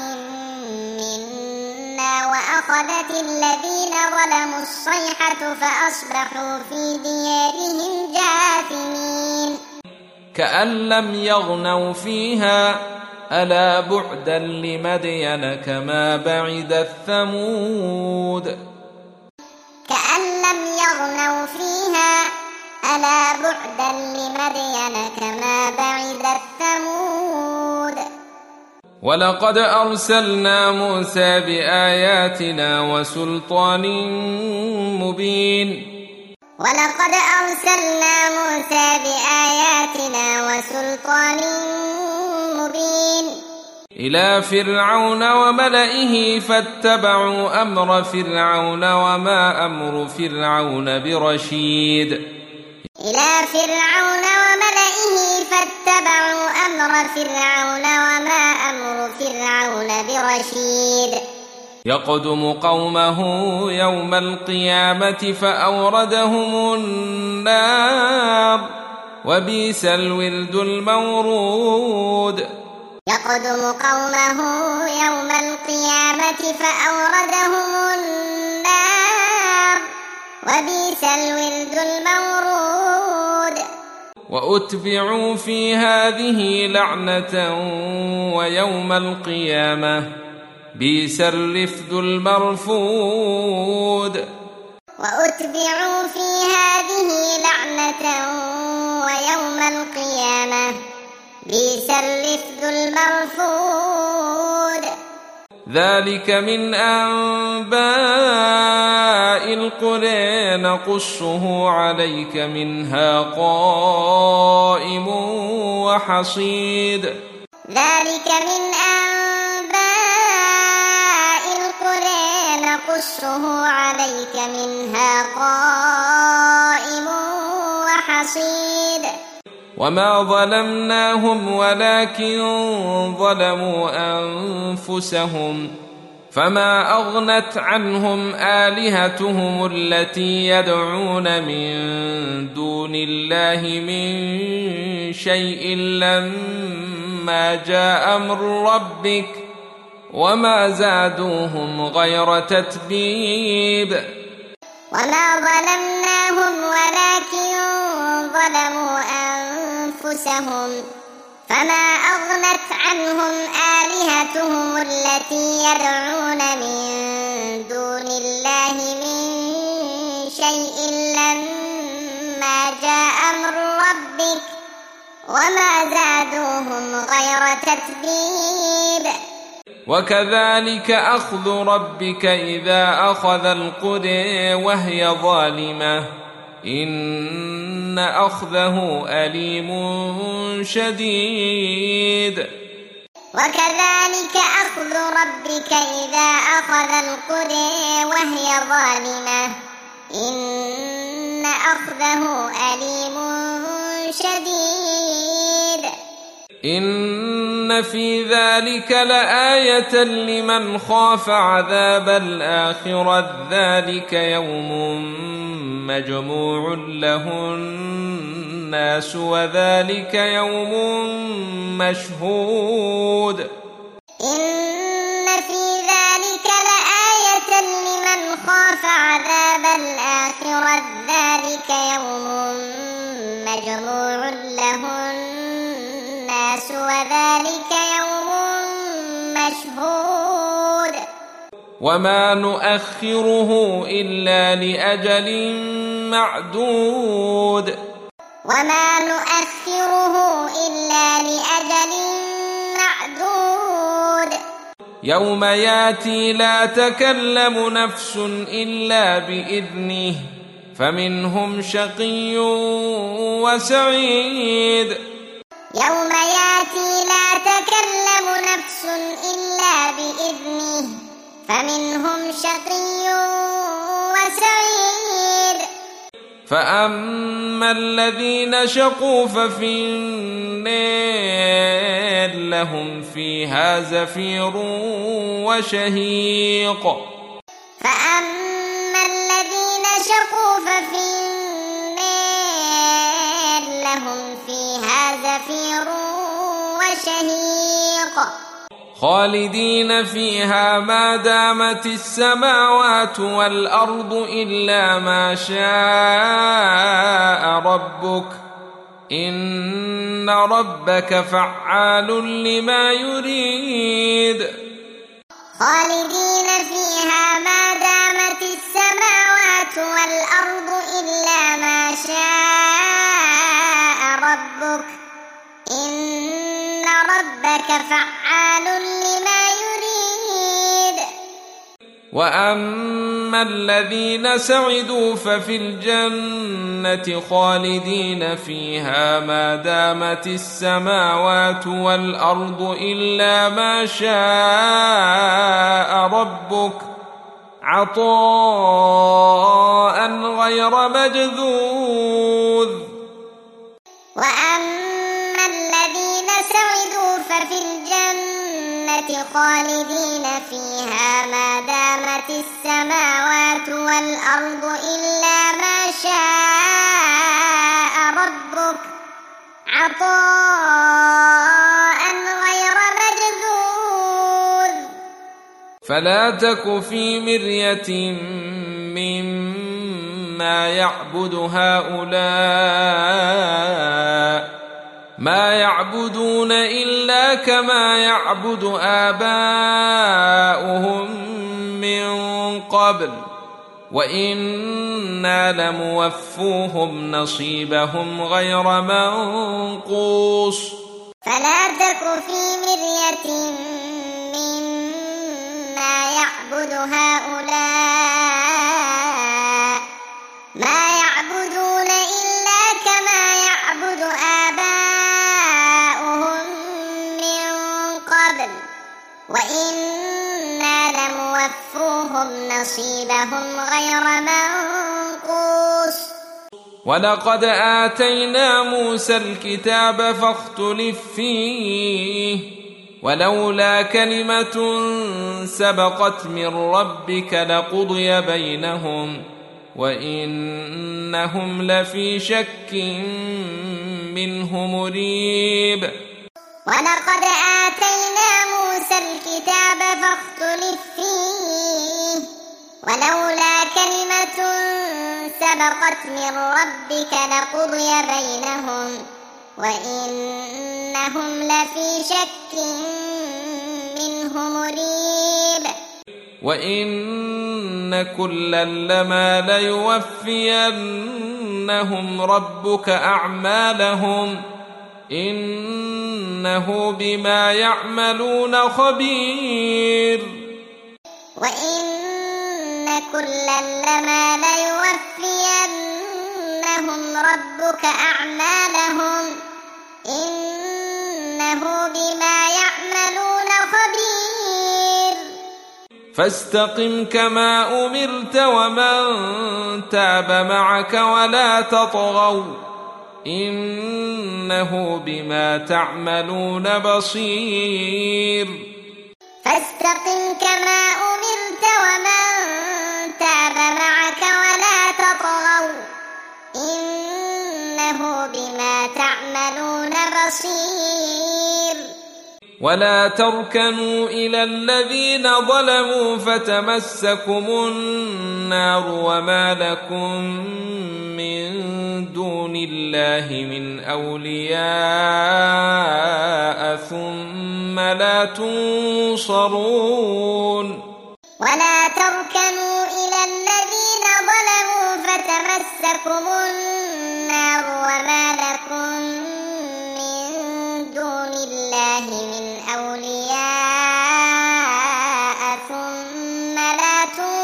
منا وأخذت الذين ظلموا الصيحة فأصبحوا في ديارهم جاثمين. كأن لم يغنوا فيها ألا بعدا لمدين كما بعدت ثمود. كأن لم يغنوا فيها ألا بعدا لمدين كما بعدت ثمود. ولقد أرسلنا موسى بآياتنا وسلطان مبين. ولقد أرسلنا موسى بآياتنا وسلطان مبين إلى فرعون وملئه فاتبعوا أمر فرعون وما أمر فرعون برشيد. إلى فرعون وملئه فاتبعوا أمر فرعون وما أمر فرعون برشيد. يقدم قومه يوم القيامة فأوردهم النار وبئس الورد المورود. يقدم قومه يوم القيامة فأوردهم النار وبئس الورد المورود. وأتبعوا في هذه لعنة ويوم القيامة بئس الرفد المرفود. وأتبعوا في هذه لعنة ويوم القيامة بئس الرفد المرفود. ذلك من أنباء القرى نقصه عليك منها قائم وحصيد. ذلك من أنباء القرى نقصه عليك منها قائم وحصيد. وما ظلمناهم ولكن ظلموا أنفسهم فما أغنت عنهم آلهتهم التي يدعون من دون الله من شيء لما جاء أمر ربك وما زادوهم غير تتبيب. وما ظلمناهم ولكن ظلموا أنفسهم فما أغنت عنهم آلهتهم التي يدعون من دون الله من شيء لما جاء أمر ربك وما زادوهم غير تتبيب. وكذلك أخذ ربك إذا أخذ القرى وهي ظالمة إن أخذه أليم شديد. وكذلك أخذ ربك إذا أخذ القرى وهي ظالمة إن أخذه أليم شديد. إن في ذلك لآية لمن خاف عذاب الآخرة ذلك يوم مجموع له الناس وذلك يوم مشهود. إن في ذلك لآية لمن خاف عذاب الآخرة ذلك يوم مجموع له الناس وذلك يوم مشهود. وما نؤخره إلا لأجل معدود. وما نؤخره إلا لأجل معدود. يوم ياتي لا تكلم نفس إلا بإذنه فمنهم شقي وسعيد. يوم ياتي لا تكلم نفس إلا بإذنه فمنهم شقي وسعيد. فأما الذين شقوا ففي النار لهم فيها زفير وشهيق. فأما الذين شقوا ففي النار لهم فيها زفير وشهيق. خالدين فيها ما دامت السماوات والأرض إلا ما شاء ربك إن ربك فعال لما يريد. خالدين فيها ما دامت السماوات والأرض إلا ما شاء ربك إن ربك فعال لما يريد. وأما الذين سعدوا ففي الجنة خالدين فيها ما دامت السماوات والأرض إلا ما شاء ربك عطاء غير مجذوذ. وأما الذين سعدوا ففي الجنة خالدين فيها ما دامت السماوات والأرض إلا ما شاء ربك عطاء غير مجذوذ. فلا تك في مرية مما يعبد هؤلاء ما يعبدون إلا كما يعبد آباؤهم من قبل وإنا لموفوهم نصيبهم غير منقوص. فلا تك في مرية مما يعبد هؤلاء ما يعبدون إلا كما يعبد آباؤهم من قبل وإنا لموفوهم نصيبهم غير منقوص. ولقد آتينا موسى الكتاب فاختلف فيه ولولا كلمة سبقت من ربك لقضي بينهم وإنهم لفي شك منه مريب. ولقد آتينا موسى الكتاب فاختلف فيه ولولا كلمة سبقت من ربك لقضي بينهم وإنهم لفي شك منه مريب. وإن كلا لما ليوفينهم ربك أعمالهم إنه بما يعملون خبير. وإن كلا لما ليوفينهم ربك أعمالهم إنه بما يعملون خبير. فاستقم كما أمرت ومن تاب معك ولا تطغوا إنه بما تعملون بصير فاستقم كما أمرت ومن تاب معك ولا تطغوا إنه بما تعملون بصير ولا تركنوا إلى الذين ظلموا فتمسكم النار وما لكم من دون الله من أولياء ثم لا تنصرون ولا تركنوا إلى الذين ظلموا فتمسكم النار وما لكم من دون الله من أولياء ثم لا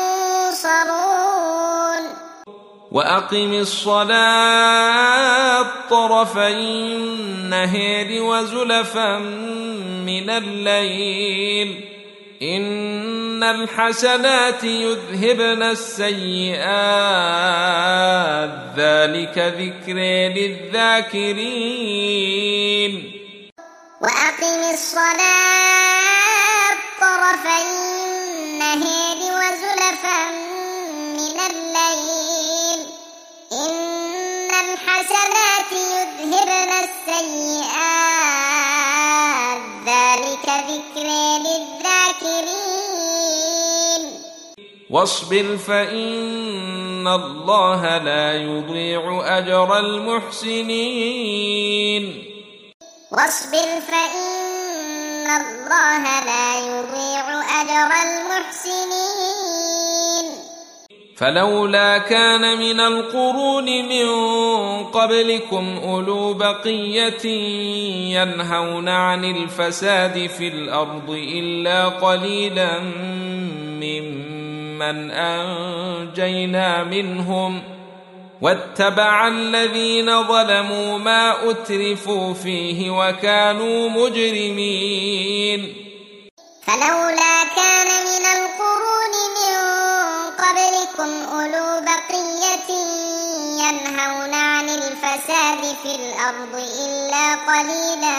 تنصرون وأقم الصلاة طرفي النهار وزلفا من الليل إن الحسنات يذهبن السيئات ذلك ذكر للذاكرين وأقم الصلاة طرفي النهار وزلفا من الليل إن الحسنات يذهبن السيئات ذلك ذكر للذاكرين واصبر فإن الله لا يضيع أجر المحسنين واصبر فإن الله لا يضيع أجر المحسنين فلولا كان من القرون من قبلكم أولو بقية ينهون عن الفساد في الأرض إلا قليلا ممن أنجينا منهم واتبع الذين ظلموا ما أترفوا فيه وكانوا مجرمين فلولا كان من القرون من قبلكم أولو بقية ينهون عن الفساد في الأرض إلا قليلا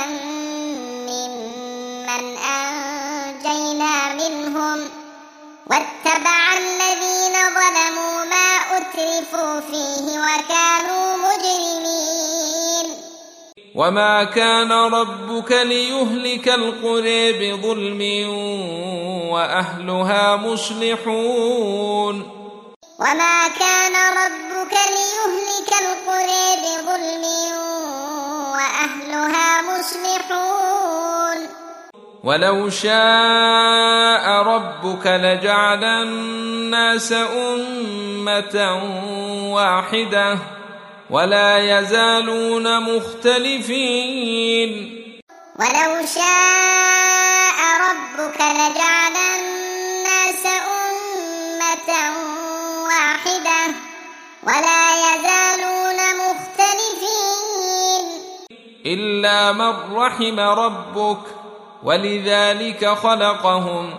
ممن أنجينا منهم واتبع الذين ظلموا ما أترفوا فيه وكانوا مجرمين وما كان ربك ليهلك القرى بظلم وأهلها مصلحون وما كان ربك ليهلك القرى بظلم وأهلها مصلحون ولو شاء ربك لجعل الناس أمة واحدة ولا يزالون مختلفين ولو شاء ربك لجعل الناس أمة واحدة ولا يزالون مختلفين إلا من رحم ربك ولذلك خلقهم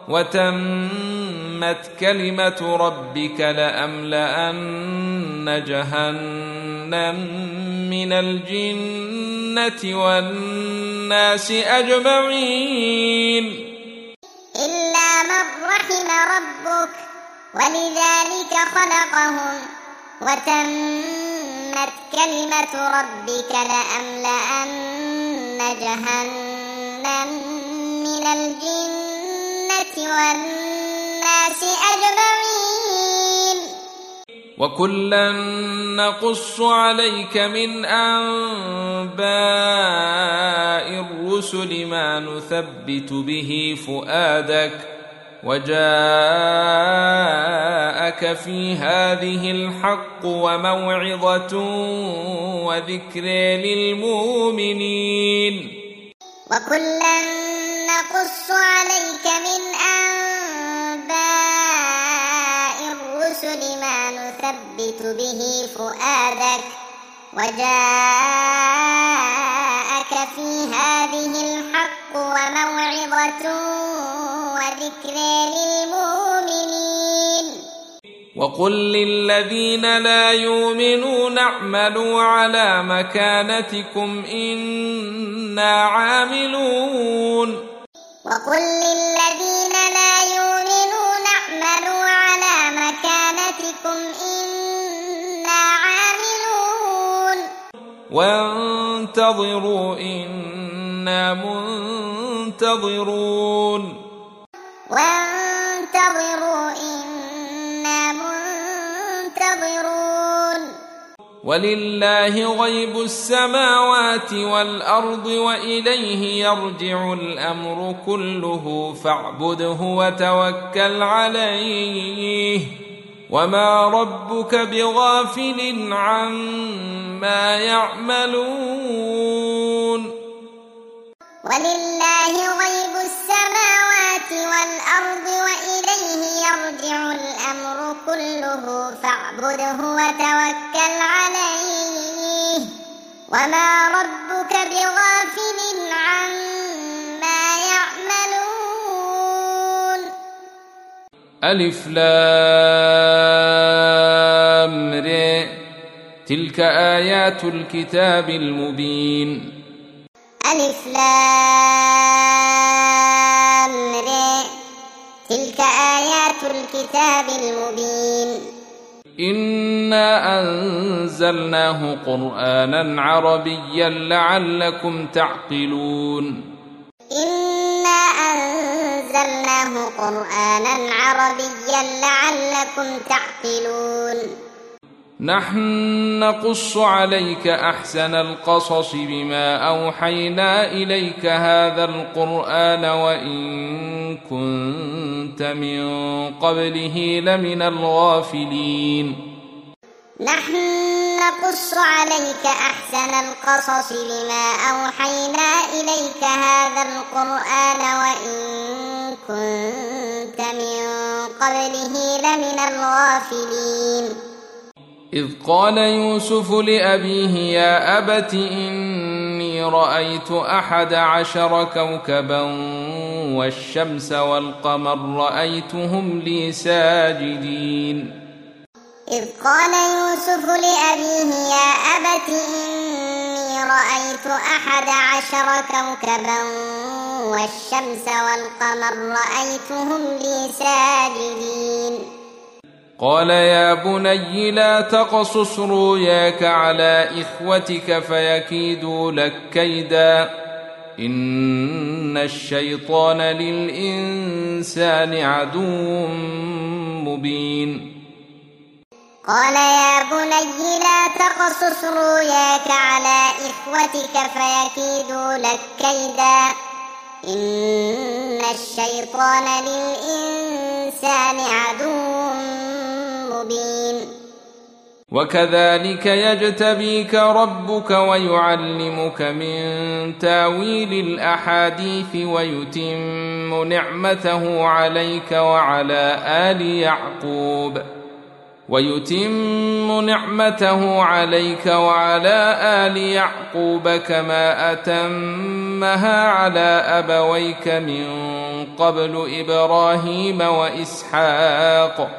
وتمت كلمة ربك لأملأن جهنم من الجنة والناس أجمعين إلا من رحم ربك ولذلك خلقهم وتمت كلمة ربك لأملأن جهنم من الجنة والناس أجمعين وكلا نقص عليك من أنباء الرسل ما نثبت به فؤادك وجاءك في هذه الحق وموعظة وذكر للمؤمنين وكلا نقص عليك من أنباء الرسل ما نثبت به فؤادك وجاءك في هذه الحق الحق وموعظة وذكر للمؤمنين. وقل للذين لا يؤمنون اعملوا على مكانتكم إنا عاملون. وقل للذين لا يؤمنون اعملوا على مكانتكم إنا عاملون. وانتظروا إنا منتظرون. وانتظروا إنا منتظرون. ولله غيب السماوات والأرض وإليه يرجع الأمر كله فاعبده وتوكل عليه وما ربك بغافل عما يعملون. ولله غيب السماوات والأرض وإليه يرجع الأمر كله فاعبده وتوكل عليه وما ربك بغافل عما يعملون. ألف لام ر تلك آيات الكتاب المبين. ألف لام ر تلك آيات الكتاب المبين. إنا أنزلناه قرآنا عربيا لعلكم تعقلون. إنا أنزلناه قرآنا عربيا لعلكم تعقلون. نحن نقص عليك أحسن القصص بما أوحينا إليك هذا القرآن وإن كنت من قبله لمن الغافلين. نحن نقص عليك أحسن القصص بما أوحينا إليك هذا القرآن وإن كنت من قبله لمن الغافلين. إذ قال يوسف لأبيه يا أبت إني رأيت 11 كوكبا والشمس والقمر رأيتهم لي ساجدين. إذ قال يوسف لأبيه يا أبت إني رأيت 11 كوكبا والشمس والقمر رأيتهم لي ساجدين. قال يا بني لا تقصص رؤياك على إخوتك فيكيدوا لك كيدا إن الشيطان للإنسان عدو مبين. قال يا بني لا تقصص رؤياك على إخوتك فيكيدوا لك كيدا إن الشيطان للإنسان عدو مبين. وكذلك يجتبيك ربك ويعلمك من تاويل الأحاديث ويتم نعمته عليك وعلى آل يعقوب كما أتمها على أبويك من قبل إبراهيم وإسحاق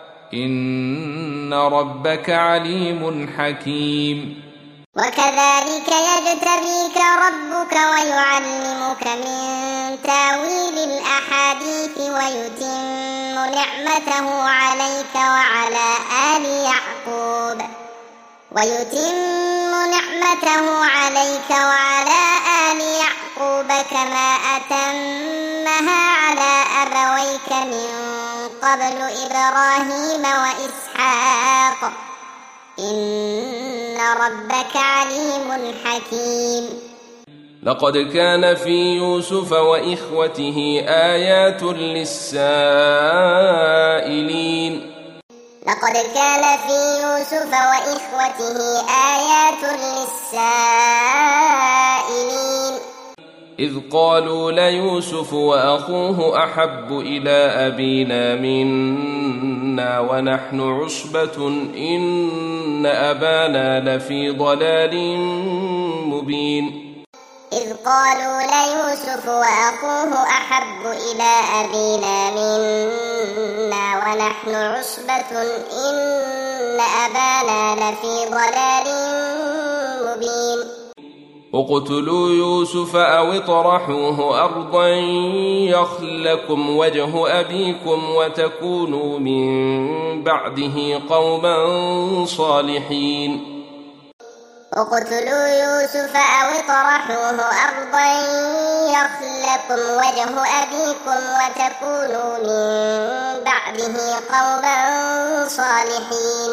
إن ربك عليم حكيم. وكذلك يجتبيك ربك ويعلمك من تاويل الأحاديث ويتم نعمته عليك وعلى آل يعقوب كما أتمها على أبويك من قبل إبراهيم وإسحاق إن ربك عليم حكيم. لقد كان في يوسف وإخوته آيات للسائلين. لقد كان في يوسف وإخوته آيات للسائلين. إذ قالوا ليوسف وأخوه أحب إلى أبينا منا ونحن عصبة إن أبانا لفي ضلال مبين. إذ قالوا ليوسف وأخوه أحب إلى أبينا منا ونحن عصبة إن أبانا لفي ضلال مبين اقتلوا يوسف أو اطرحوه أرضا يخل لكم وجه أبيكم وتكونوا من بعده قوما صالحين اقتلوا يوسف أو اطرحوه أرضا يخل لكم وجه أبيكم وتكونوا من بعده قوما صالحين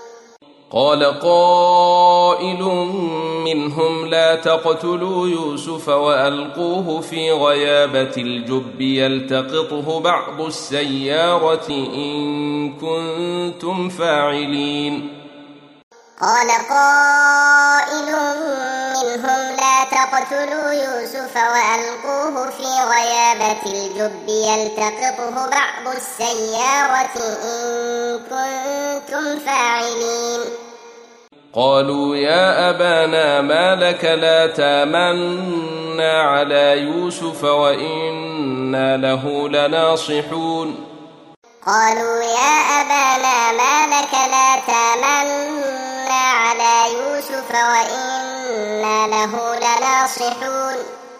قال قائل منهم لا تقتلوا يوسف وألقوه في غيابة الجب يلتقطه بعض السيارة إن كنتم فاعلين قال قائل منهم لا تقتلوا يوسف وألقوه في غيابة الجب يلتقطه بعض السيارة إن كنتم فاعلين قالوا يا أبانا ما لك لا تامنا على يوسف وإنا له لناصحون قالوا يا أبانا ما لك لا تامنا على يوسف وإنا له لناصحون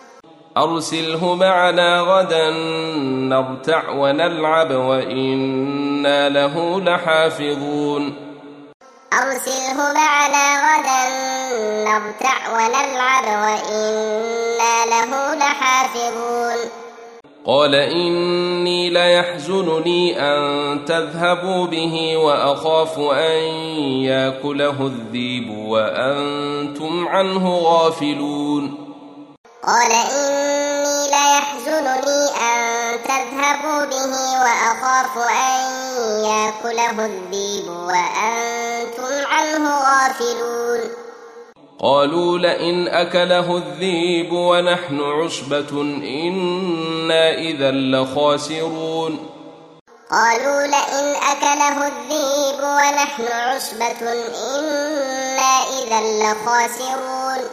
أرسله معنا غدا نرتع ونلعب وإنا له لحافظون أرسله معنا غدا نرتع ونلعب وإنا له لحافظون قال إني ليحزنني أن تذهبوا به وأخاف أن يأكله الذئب وأنتم عنه غافلون قال إني ليحزنني أن تذهبوا به وأخاف أن يأكله الذئب وأنتم عنه غافلون قالوا لئن أكله الذئب ونحن عصبة إنا إذا لخاسرون قالوا لئن أكله الذئب ونحن عصبة إنا إذا لخاسرون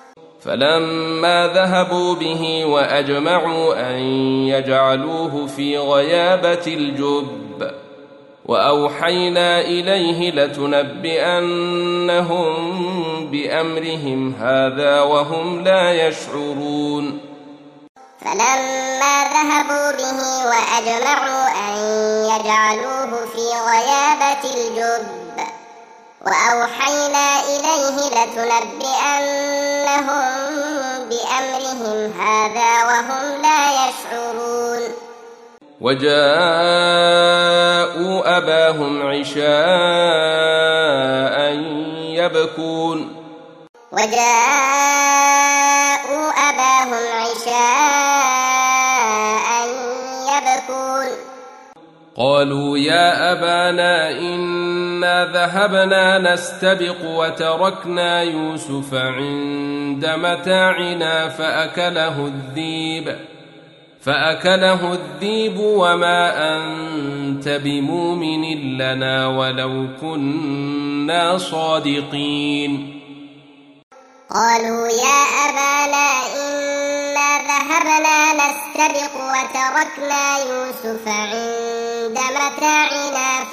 فلما ذهبوا به وأجمعوا أن يجعلوه في غيابة الجب وأوحينا إليه لتنبئنهم بأمرهم هذا وهم لا يشعرون فلما ذهبوا به وأجمعوا أن يجعلوه في غيابة الجب وأوحينا إليه لتنبئنهم بأمرهم هذا وهم لا يشعرون وجاءوا أباهم عشاء يبكون قالوا يا أبانا إنا ذهبنا نستبق وتركنا يوسف عند متاعنا فأكله الذئب وما أنت بمؤمن لنا ولو كنا صادقين قالوا يا أبانا إنا ذهبنا نستبق وتركنا يوسف عند متاعنا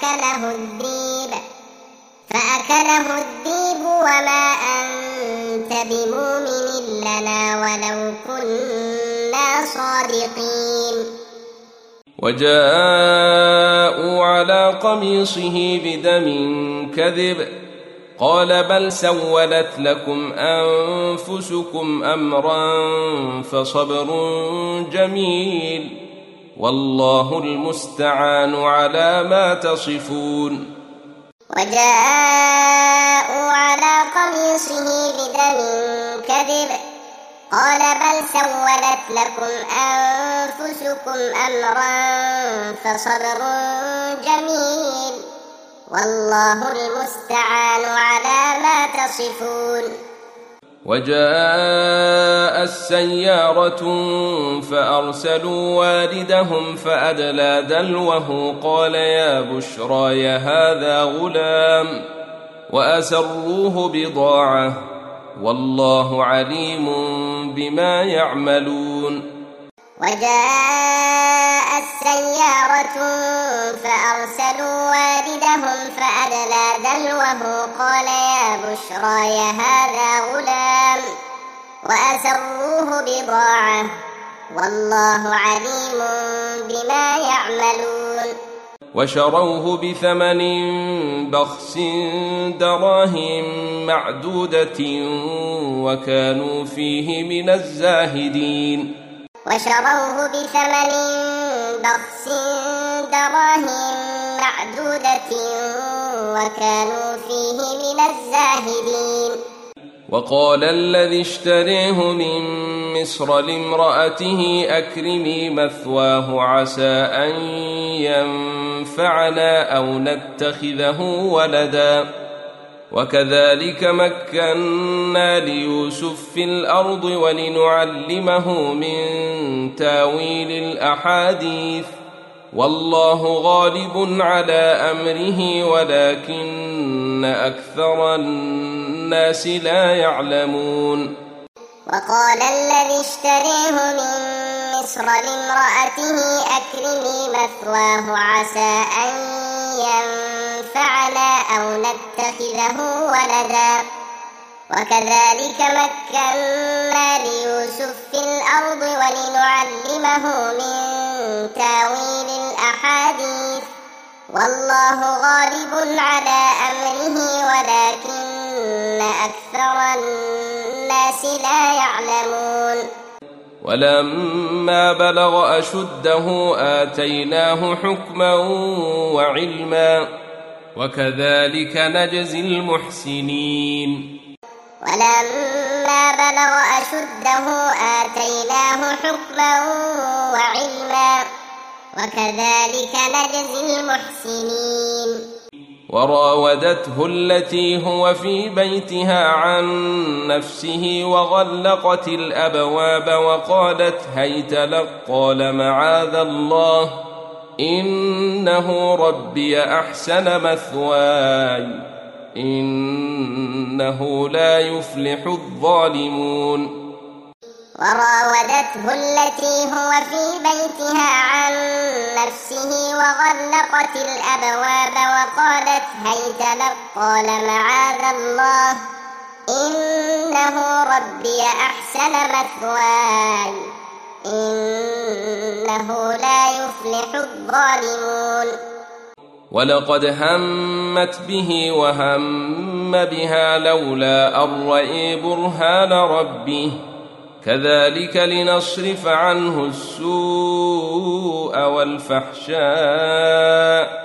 فأكله الذئب وما أنت بمؤمن لنا ولو كنا صادقين وجاءوا على قميصه بدم كذب قال بل سولت لكم أنفسكم أمرا فصبر جميل والله المستعان على ما تصفون وجاءوا على قميصه بدم كذب قال بل سولت لكم أنفسكم أمرا فصبر جميل والله المستعان على ما تصفون وجاء السيارة فأرسلوا والدهم فأدلى دلوه قال يا بشرى هذا غلام وأسروه بضاعة والله عليم بما يعملون. وجاءت سيارة فأرسلوا واردهم فأدلى دلوه قال يا بشرى هذا غلام وأسروه بضاعة والله عليم بما يعملون. وشروه بثمن بخس دراهم معدودة وكانوا فيه من الزاهدين. وشروه بثمن بخس دراهم معدودة وكانوا فيه من الزاهدين. وقال الذي اشتريه من مصر لامرأته أكرمي مثواه عسى أن ينفعنا أو نتخذه ولدا وكذلك مكنا ليوسف في الأرض ولنعلمه من تاويل الأحاديث والله غالب على أمره ولكن أكثر الناس لا يعلمون. وقال الذي اشتريه من مصر لامرأته أكرمي مثواه عسى أن ينفعنا أو نتخذه ولدا وكذلك مكنا ليوسف في الأرض ولنعلمه من تاويل الأحاديث والله غالب على أمره ولكن أكثر الناس لا يعلمون. ولما بلغ أشده آتيناه حكما وعلما وكذلك نجزي المحسنين. ولما بلغ أشده آتيناه حكما وعلما وكذلك نجزي المحسنين. وراودته التي هو في بيتها عن نفسه وغلقت الأبواب وقالت هيت لك قال معاذ الله إنه ربي أحسن مثواي إنه لا يفلح الظالمون. وراودته التي هو في بيتها عن نفسه وغلقت الأبواب وقالت هيت لك قال معاذ الله إنه ربي أحسن مثواي إنه لا يفلح الظالمون. ولقد همت به وهم بها لولا أن رأى برهان ربه كذلك لنصرف عنه السوء والفحشاء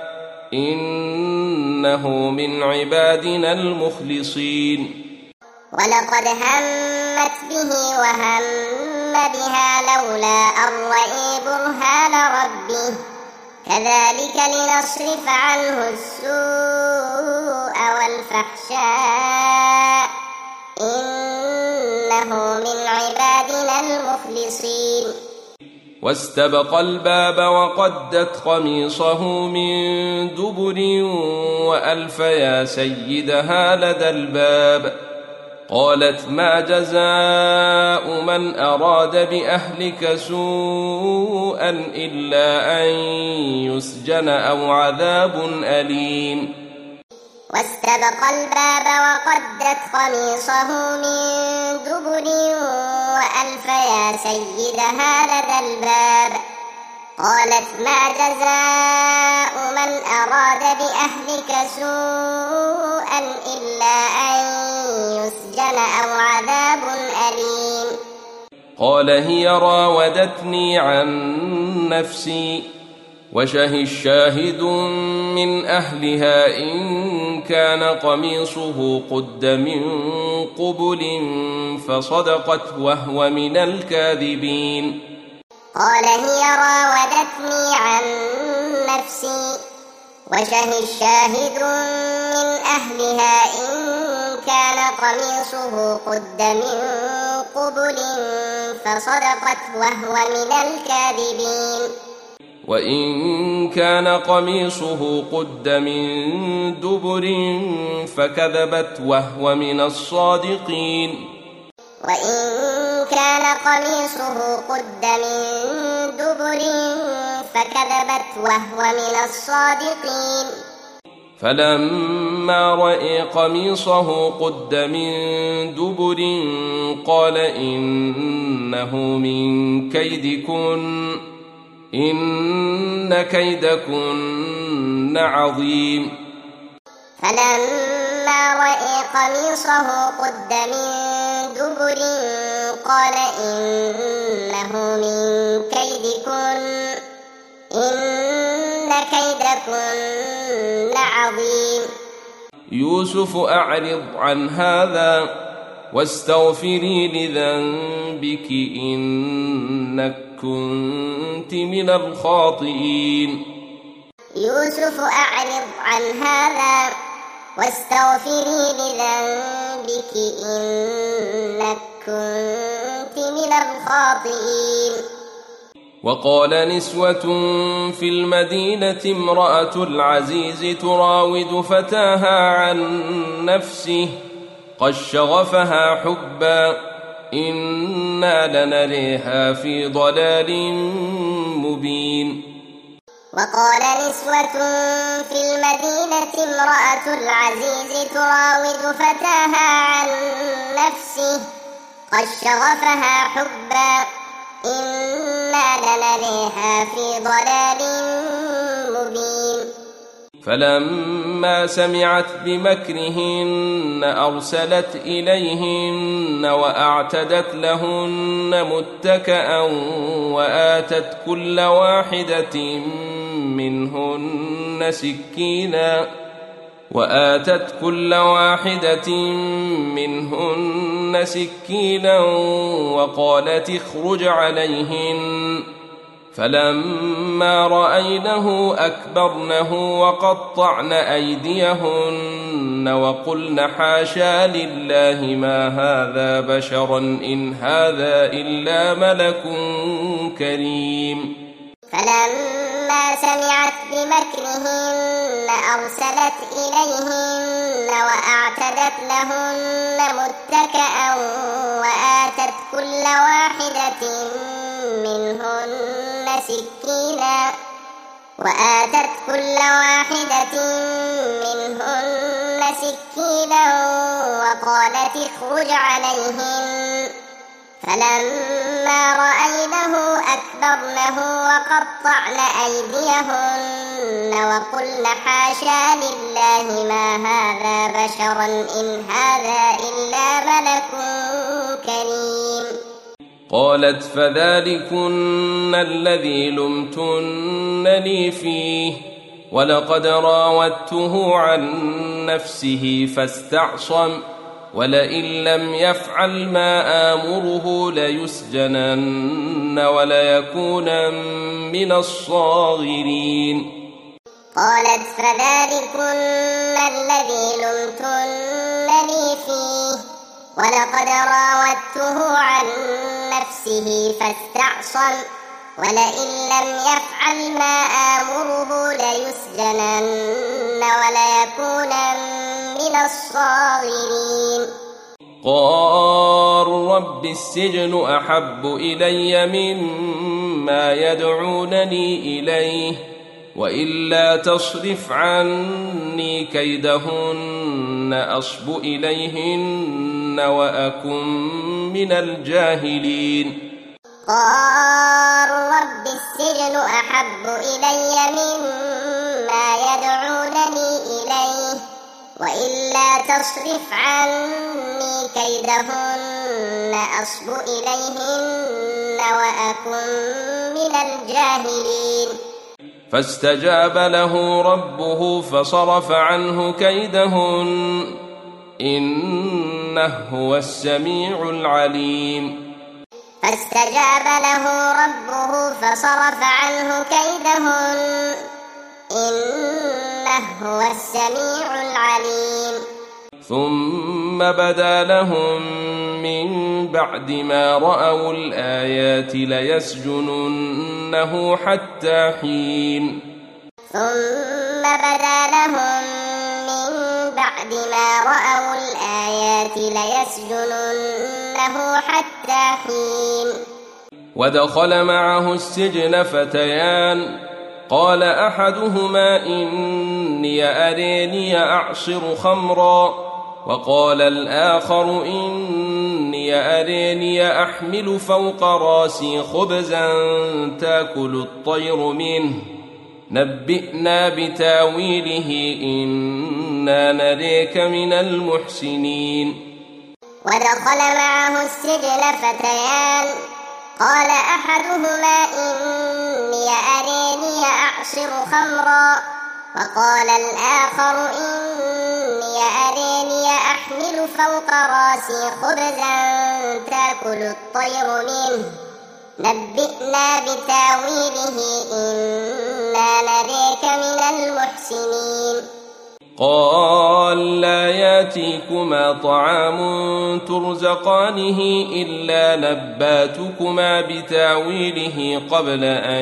إنه من عبادنا المخلصين. ولقد همت به وهم بها لولا أن رأى برهان ربه كذلك لنصرف عنه السوء والفحشاء إنه من عبادنا المخلصين. واستبق الباب وقدت قميصه من دبر وألف يا سيدها لدى الباب قالت ما جزاء من أراد بأهلك سوءا إلا أن يسجن أو عذاب أليم. واستبق الباب وقدت قميصه من دبر وألف يا سيدها لدى الباب قالت ما جزاء من أراد بأهلك سوءا إلا أن يسجن أو عذاب أليم. قال هي راودتني عن نفسي وشهد شاهد من أهلها إن كان قميصه قد من قبل فصدقت وهو من الكاذبين. قال هي راودتني عن نفسي وشهد شاهد من أهلها إن كان قميصه قد من قبل فصدقت وهو من الكاذبين. وإن كان قميصه قد من دبر فكذبت وهو من الصادقين وإن كان قميصه قد من دبر فكذبت وهو من الصادقين فلما رأى قميصه قد من دبر قال إنه من كيدكن إن كيدكن عظيم فلما رأى قميصه قد من دبر قال إنه من كيدكن إن كيدكن عظيم يوسف أعرض عن هذا واستغفري لذنبك إنك كنت من الخاطئين يوسف أعرض عن هذا واستغفري لذنبك إنك كنت من الخاطئين وقال نسوة في المدينة امرأة العزيز تراود فتاها عن نفسه قد شغفها حبا إنا لنريها في ضلال مبين وقال نسوة في المدينة امرأة العزيز تراود فتاها عن نفسه قد شغفها حبا إنا لنريها في ضلال مبين فلما سمعت بمكرهن أرسلت إليهن وأعتدت لهن متكأ وآتت كل واحدة منهن سكينا وقالت اخرج عليهن فلما رأينه أكبرنه وقطعن أيديهن وقلن حاشا لله ما هذا بشرا إن هذا إلا ملك كريم فلما سمعت بمكرهن أرسلت إليهن وأعتدت لهن متكأ وآتت كل واحدة منهن سكينا وقالت اخرج عليهن فلما رأينه أكبرنه وقطعن أيديهن وقلن حاشا لله ما هذا بشرا إن هذا إلا ملك كريم قالت فذلكن الذي لمتنني فيه ولقد راودته عن نفسه فاستعصم ولئن لم يفعل ما آمره ليسجنن وليكونن من الصاغرين قالت فذلكن الذي لمتنني فيه ولقد راودته عن نفسه فاستعصم ولئن لم يفعل ما آمره ليسجنن وليكونن من الصاغرين قال رب السجن أحب إلي مما يدعونني إليه وإلا تصرف عني كيدهن أصب إليهن وأكن من الجاهلين قال رب السجن أحب إلي مما يدعونني إليه وإلا تصرف عني كيدهن أصب إليهن وأكن من الجاهلين فاستجاب له ربه فصرف عنه كيدهن إنه هو السميع العليم فاستجاب له ربه فصرف عنه كيدهن إنه هو السميع العليم ثم بدا لهم من بعد ما رأوا الآيات ليسجننه حتى حين ثم بدا لهم من بعد ما رأوا الآيات ليسجننه حتى حين ودخل معه السجن فتيان قال أحدهما إني أريني أعصر خمرا وقال الآخر إني أريني أحمل فوق راسي خبزا تأكل الطير منه نبئنا بتاويله إنا نريك من المحسنين ودخل معه السجن فتيان قال أحدهما إني أريني أعصر خمرا وقال الآخر إني أريني أحمل فوق راسي خبزا تأكل الطير منه نبئنا بتاويله إنا نريك من المحسنين قال لا ياتيكما طعام ترزقانه إلا نباتكما بتاويله قبل أن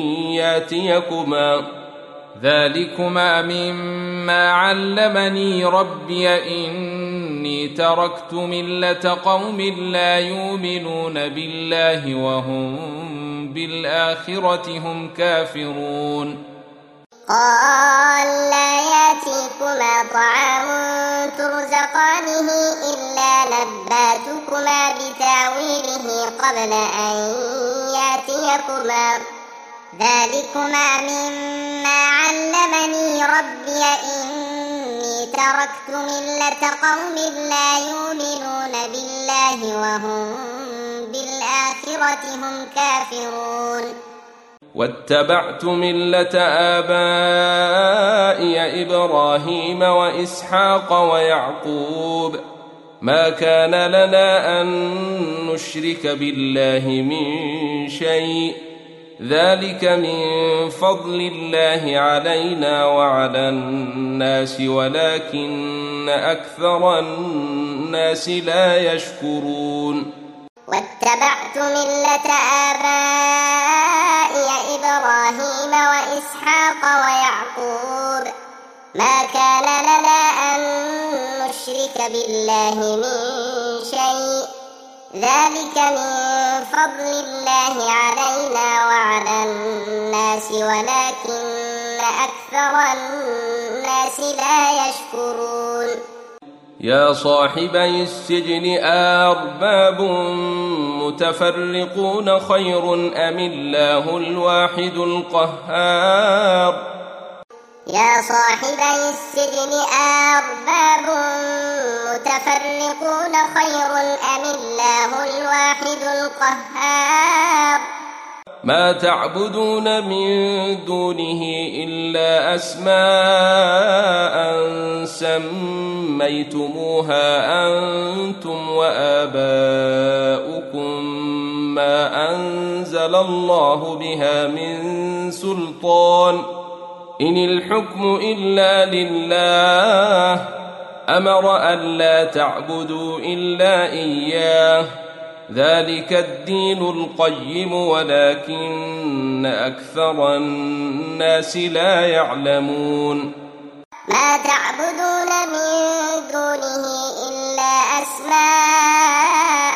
ياتيكما ذلكما مما علمني ربي إني تركت ملة قوم لا يؤمنون بالله وهم بالآخرة هم كافرون قال لا ياتيكما طعام ترزقانه إلا نباتكما بتاويله قبل أن ياتيكما ذلكما مما علمني ربي إني تركت ملة قوم لا يؤمنون بالله وهم بالآخرة هم كافرون واتبعت ملة آبائي إبراهيم وإسحاق ويعقوب ما كان لنا أن نشرك بالله من شيء ذلك من فضل الله علينا وعلى الناس ولكن أكثر الناس لا يشكرون واتبعت ملة آبائي إبراهيم وإسحاق ويعقوب ما كان لنا أن نشرك بالله من شيء ذلك من فضل الله علينا وعلى الناس ولكن أكثر الناس لا يشكرون يا صاحبي السجن أرباب متفرقون خير أم الله الواحد القهار يا صاحبي السجن أرباب متفرقون خير أم الله الواحد القهار ما تعبدون من دونه إلا أسماء سميتموها أنتم وآباؤكم ما أنزل الله بها من سلطان إن الحكم إلا لله أمر ألا تعبدوا إلا إياه ذلك الدين القيم ولكن أكثر الناس لا يعلمون ما تعبدون من دونه إلا أسماء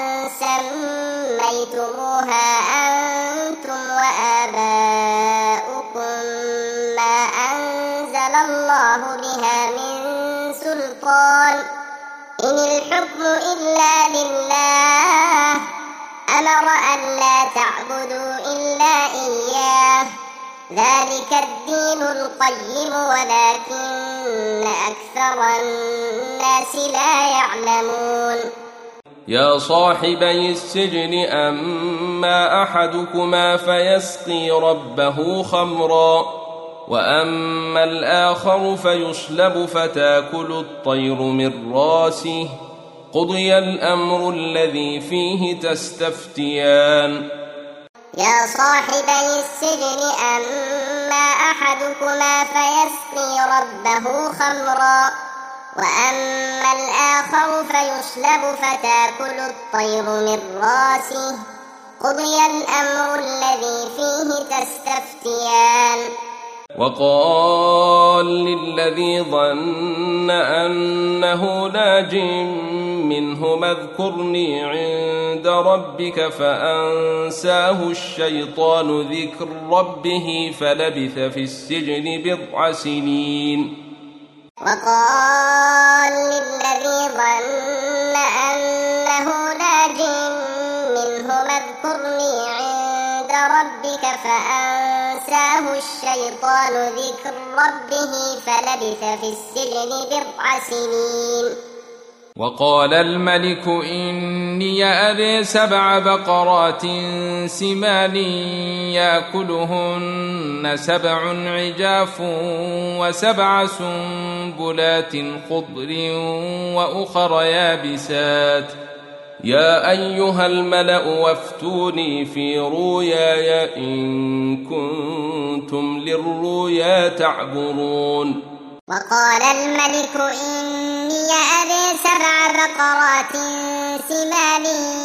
سميتموها أنتم وآباؤكم ما أنزل الله بها من سلطان إن الحكم إلا لله أمر ألا تعبدوا إلا إياه ذلك الدين القيم ولكن أكثر الناس لا يعلمون يا صاحبي السجن أما أحدكما فيسقي ربه خمرا وأما الآخر فيصلب فتاكل الطير من راسه قضي الأمر الذي فيه تستفتيان يا صاحبي السجن أما أحدكما فيسقي ربه خمرا وأما الآخر فيصلب فتأكل الطير من رأسه قضي الأمر الذي فيه تستفتيان. وقال للذي ظن أنه ناج منهما اذكرني عند ربك فأنساه الشيطان ذكر ربه فلبث في السجن 9 سنين. وقال للذي ظن أنه ناج منهما اذكرني عند ربك فأنساه الشيطان ذكر ربه فلبث في السجن 9 سنين. وقال الملك إني أري 7 بقرات سمان يأكلهن 7 عجاف و7 سنبلات خضر وأخر يابسات يا أيها الملأ وافتوني في رؤياي إن كنتم للرؤيا تعبرون. وقال الملك إني أري 7 بقرات سمان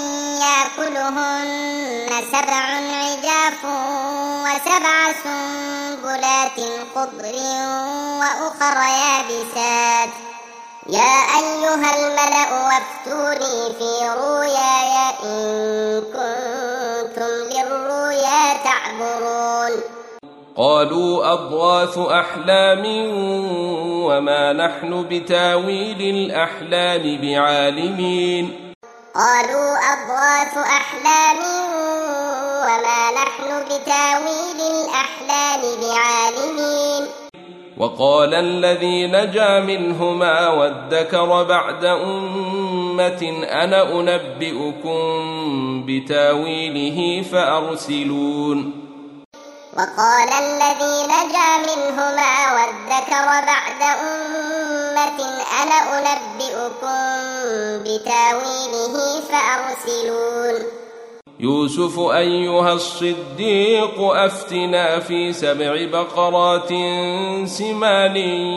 يأكلهن 7 عجاف و7 سنبلات خضر وأخر يابسات يا أيها الملأ وافتوني في رؤياي إن كنتم للرؤيا تعبرون. قالوا أضغاث أحلام وما نحن بتاويل الأحلام بعالمين. قالوا أضغاث أحلام وما نحن بتاويل الأحلام بعالمين. وقال الذي نجا منهما وادكر بعد أمة أنا أنبئكم بتاويله فأرسلون. وقال الذي نجا منهما وادكر بعد أمة أنا أنبئكم بتاويله فأرسلون. يوسف أيها الصديق أفتنا في 7 بقرات سمان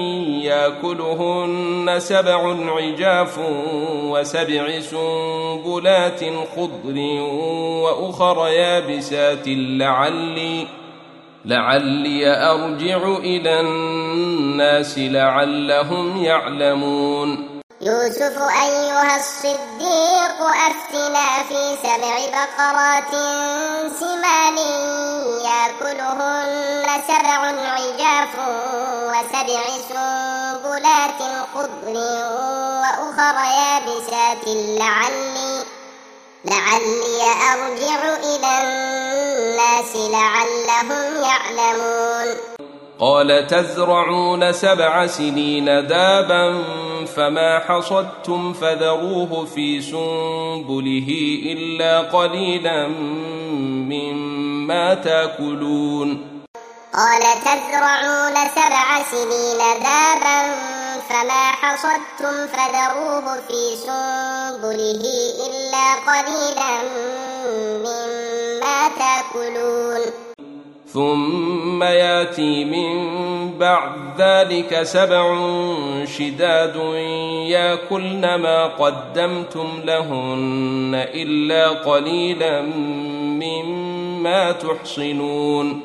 يأكلهن 7 عجاف و7 سنبلات خضر وأخر يابسات لعلي أرجع إلى الناس لعلهم يعلمون. يوسف أيها الصديق أفتنا في 7 بقرات سمان يأكلهن 7 عجاف و7 سنبلات خضر وأخر يابسات لعلي أرجع إلى الناس لعلهم يعلمون. قال تزرعون 7 سنين دابا فما حصدتم فذروه في سنبله إلا قليلا مما تأكلون. قال تزرعون 7 سنين دابا فما حصدتم فذروه في سنبله إلا قليلا مما تأكلون. ثم ياتي من بعد ذلك 7 شداد يأكلن ما قدمتم لهن إلا قليلا مما تحصنون.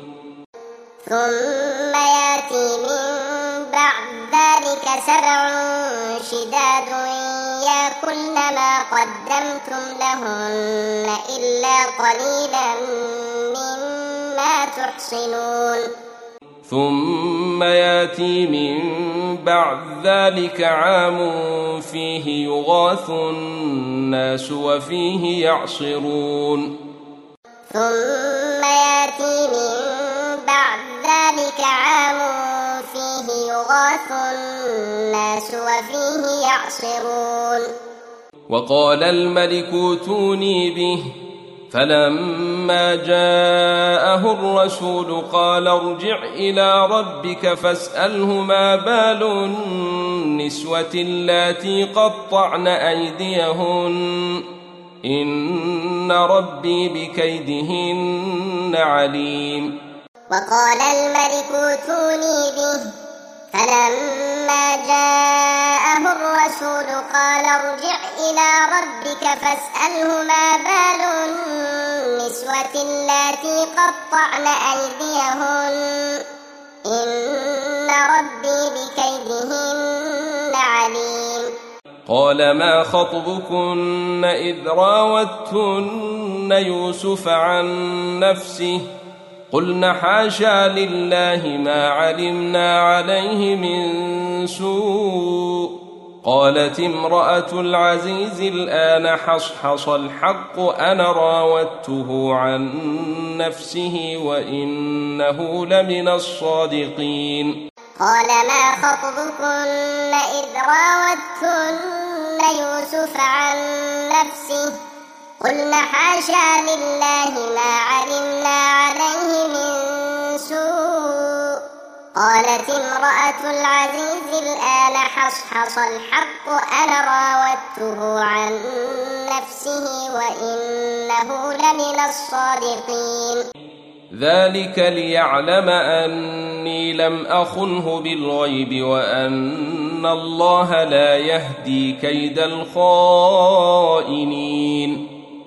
ثم ياتي من بعد ذلك 7 شداد يأكلن ما قدمتم لهن إلا قليلا مما تحصنون. ثم ياتي من بعد ذلك عام فيه يغاث الناس وفيه يعصرون. ثم ياتي من بعد ذلك عام فيه يغاث الناس وفيه يعصرون. وقال الملك ائتوني به فلما جاءه الرسول قال ارجع إلى ربك فاسأله ما بال النسوة اللاتي قطعن أيديهن إن ربي بكيدهن عليم. وقال الملك ائتوني به فلما جاءه الرسول قال ارجع إلى ربك فاسأله ما بال النسوة اللاتي قطعن أيديهن إن ربي بكيدهن عليم. قال ما خطبكن إذ راوتن يوسف عن نفسه قلن حاشا لله ما علمنا عليه من سوء قالت امرأة العزيز الآن حصحص الحق أنا راودته عن نفسه وإنه لمن الصادقين. قال ما خطبكن إذ راوتن يوسف عن نفسه قلن حاشا لله ما علمنا عليه من سوء قالت امرأة العزيز الآن حصحص الحق أنا راودته عن نفسه وإنه لمن الصادقين. ذلك ليعلم أني لم أخنه بالغيب وأن الله لا يهدي كيد الخائنين.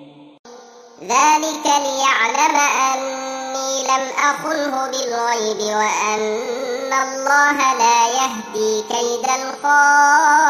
ذلك ليعلم أني لم أخنه بالغيب وأن الله لا يهدي كيد الخائنين.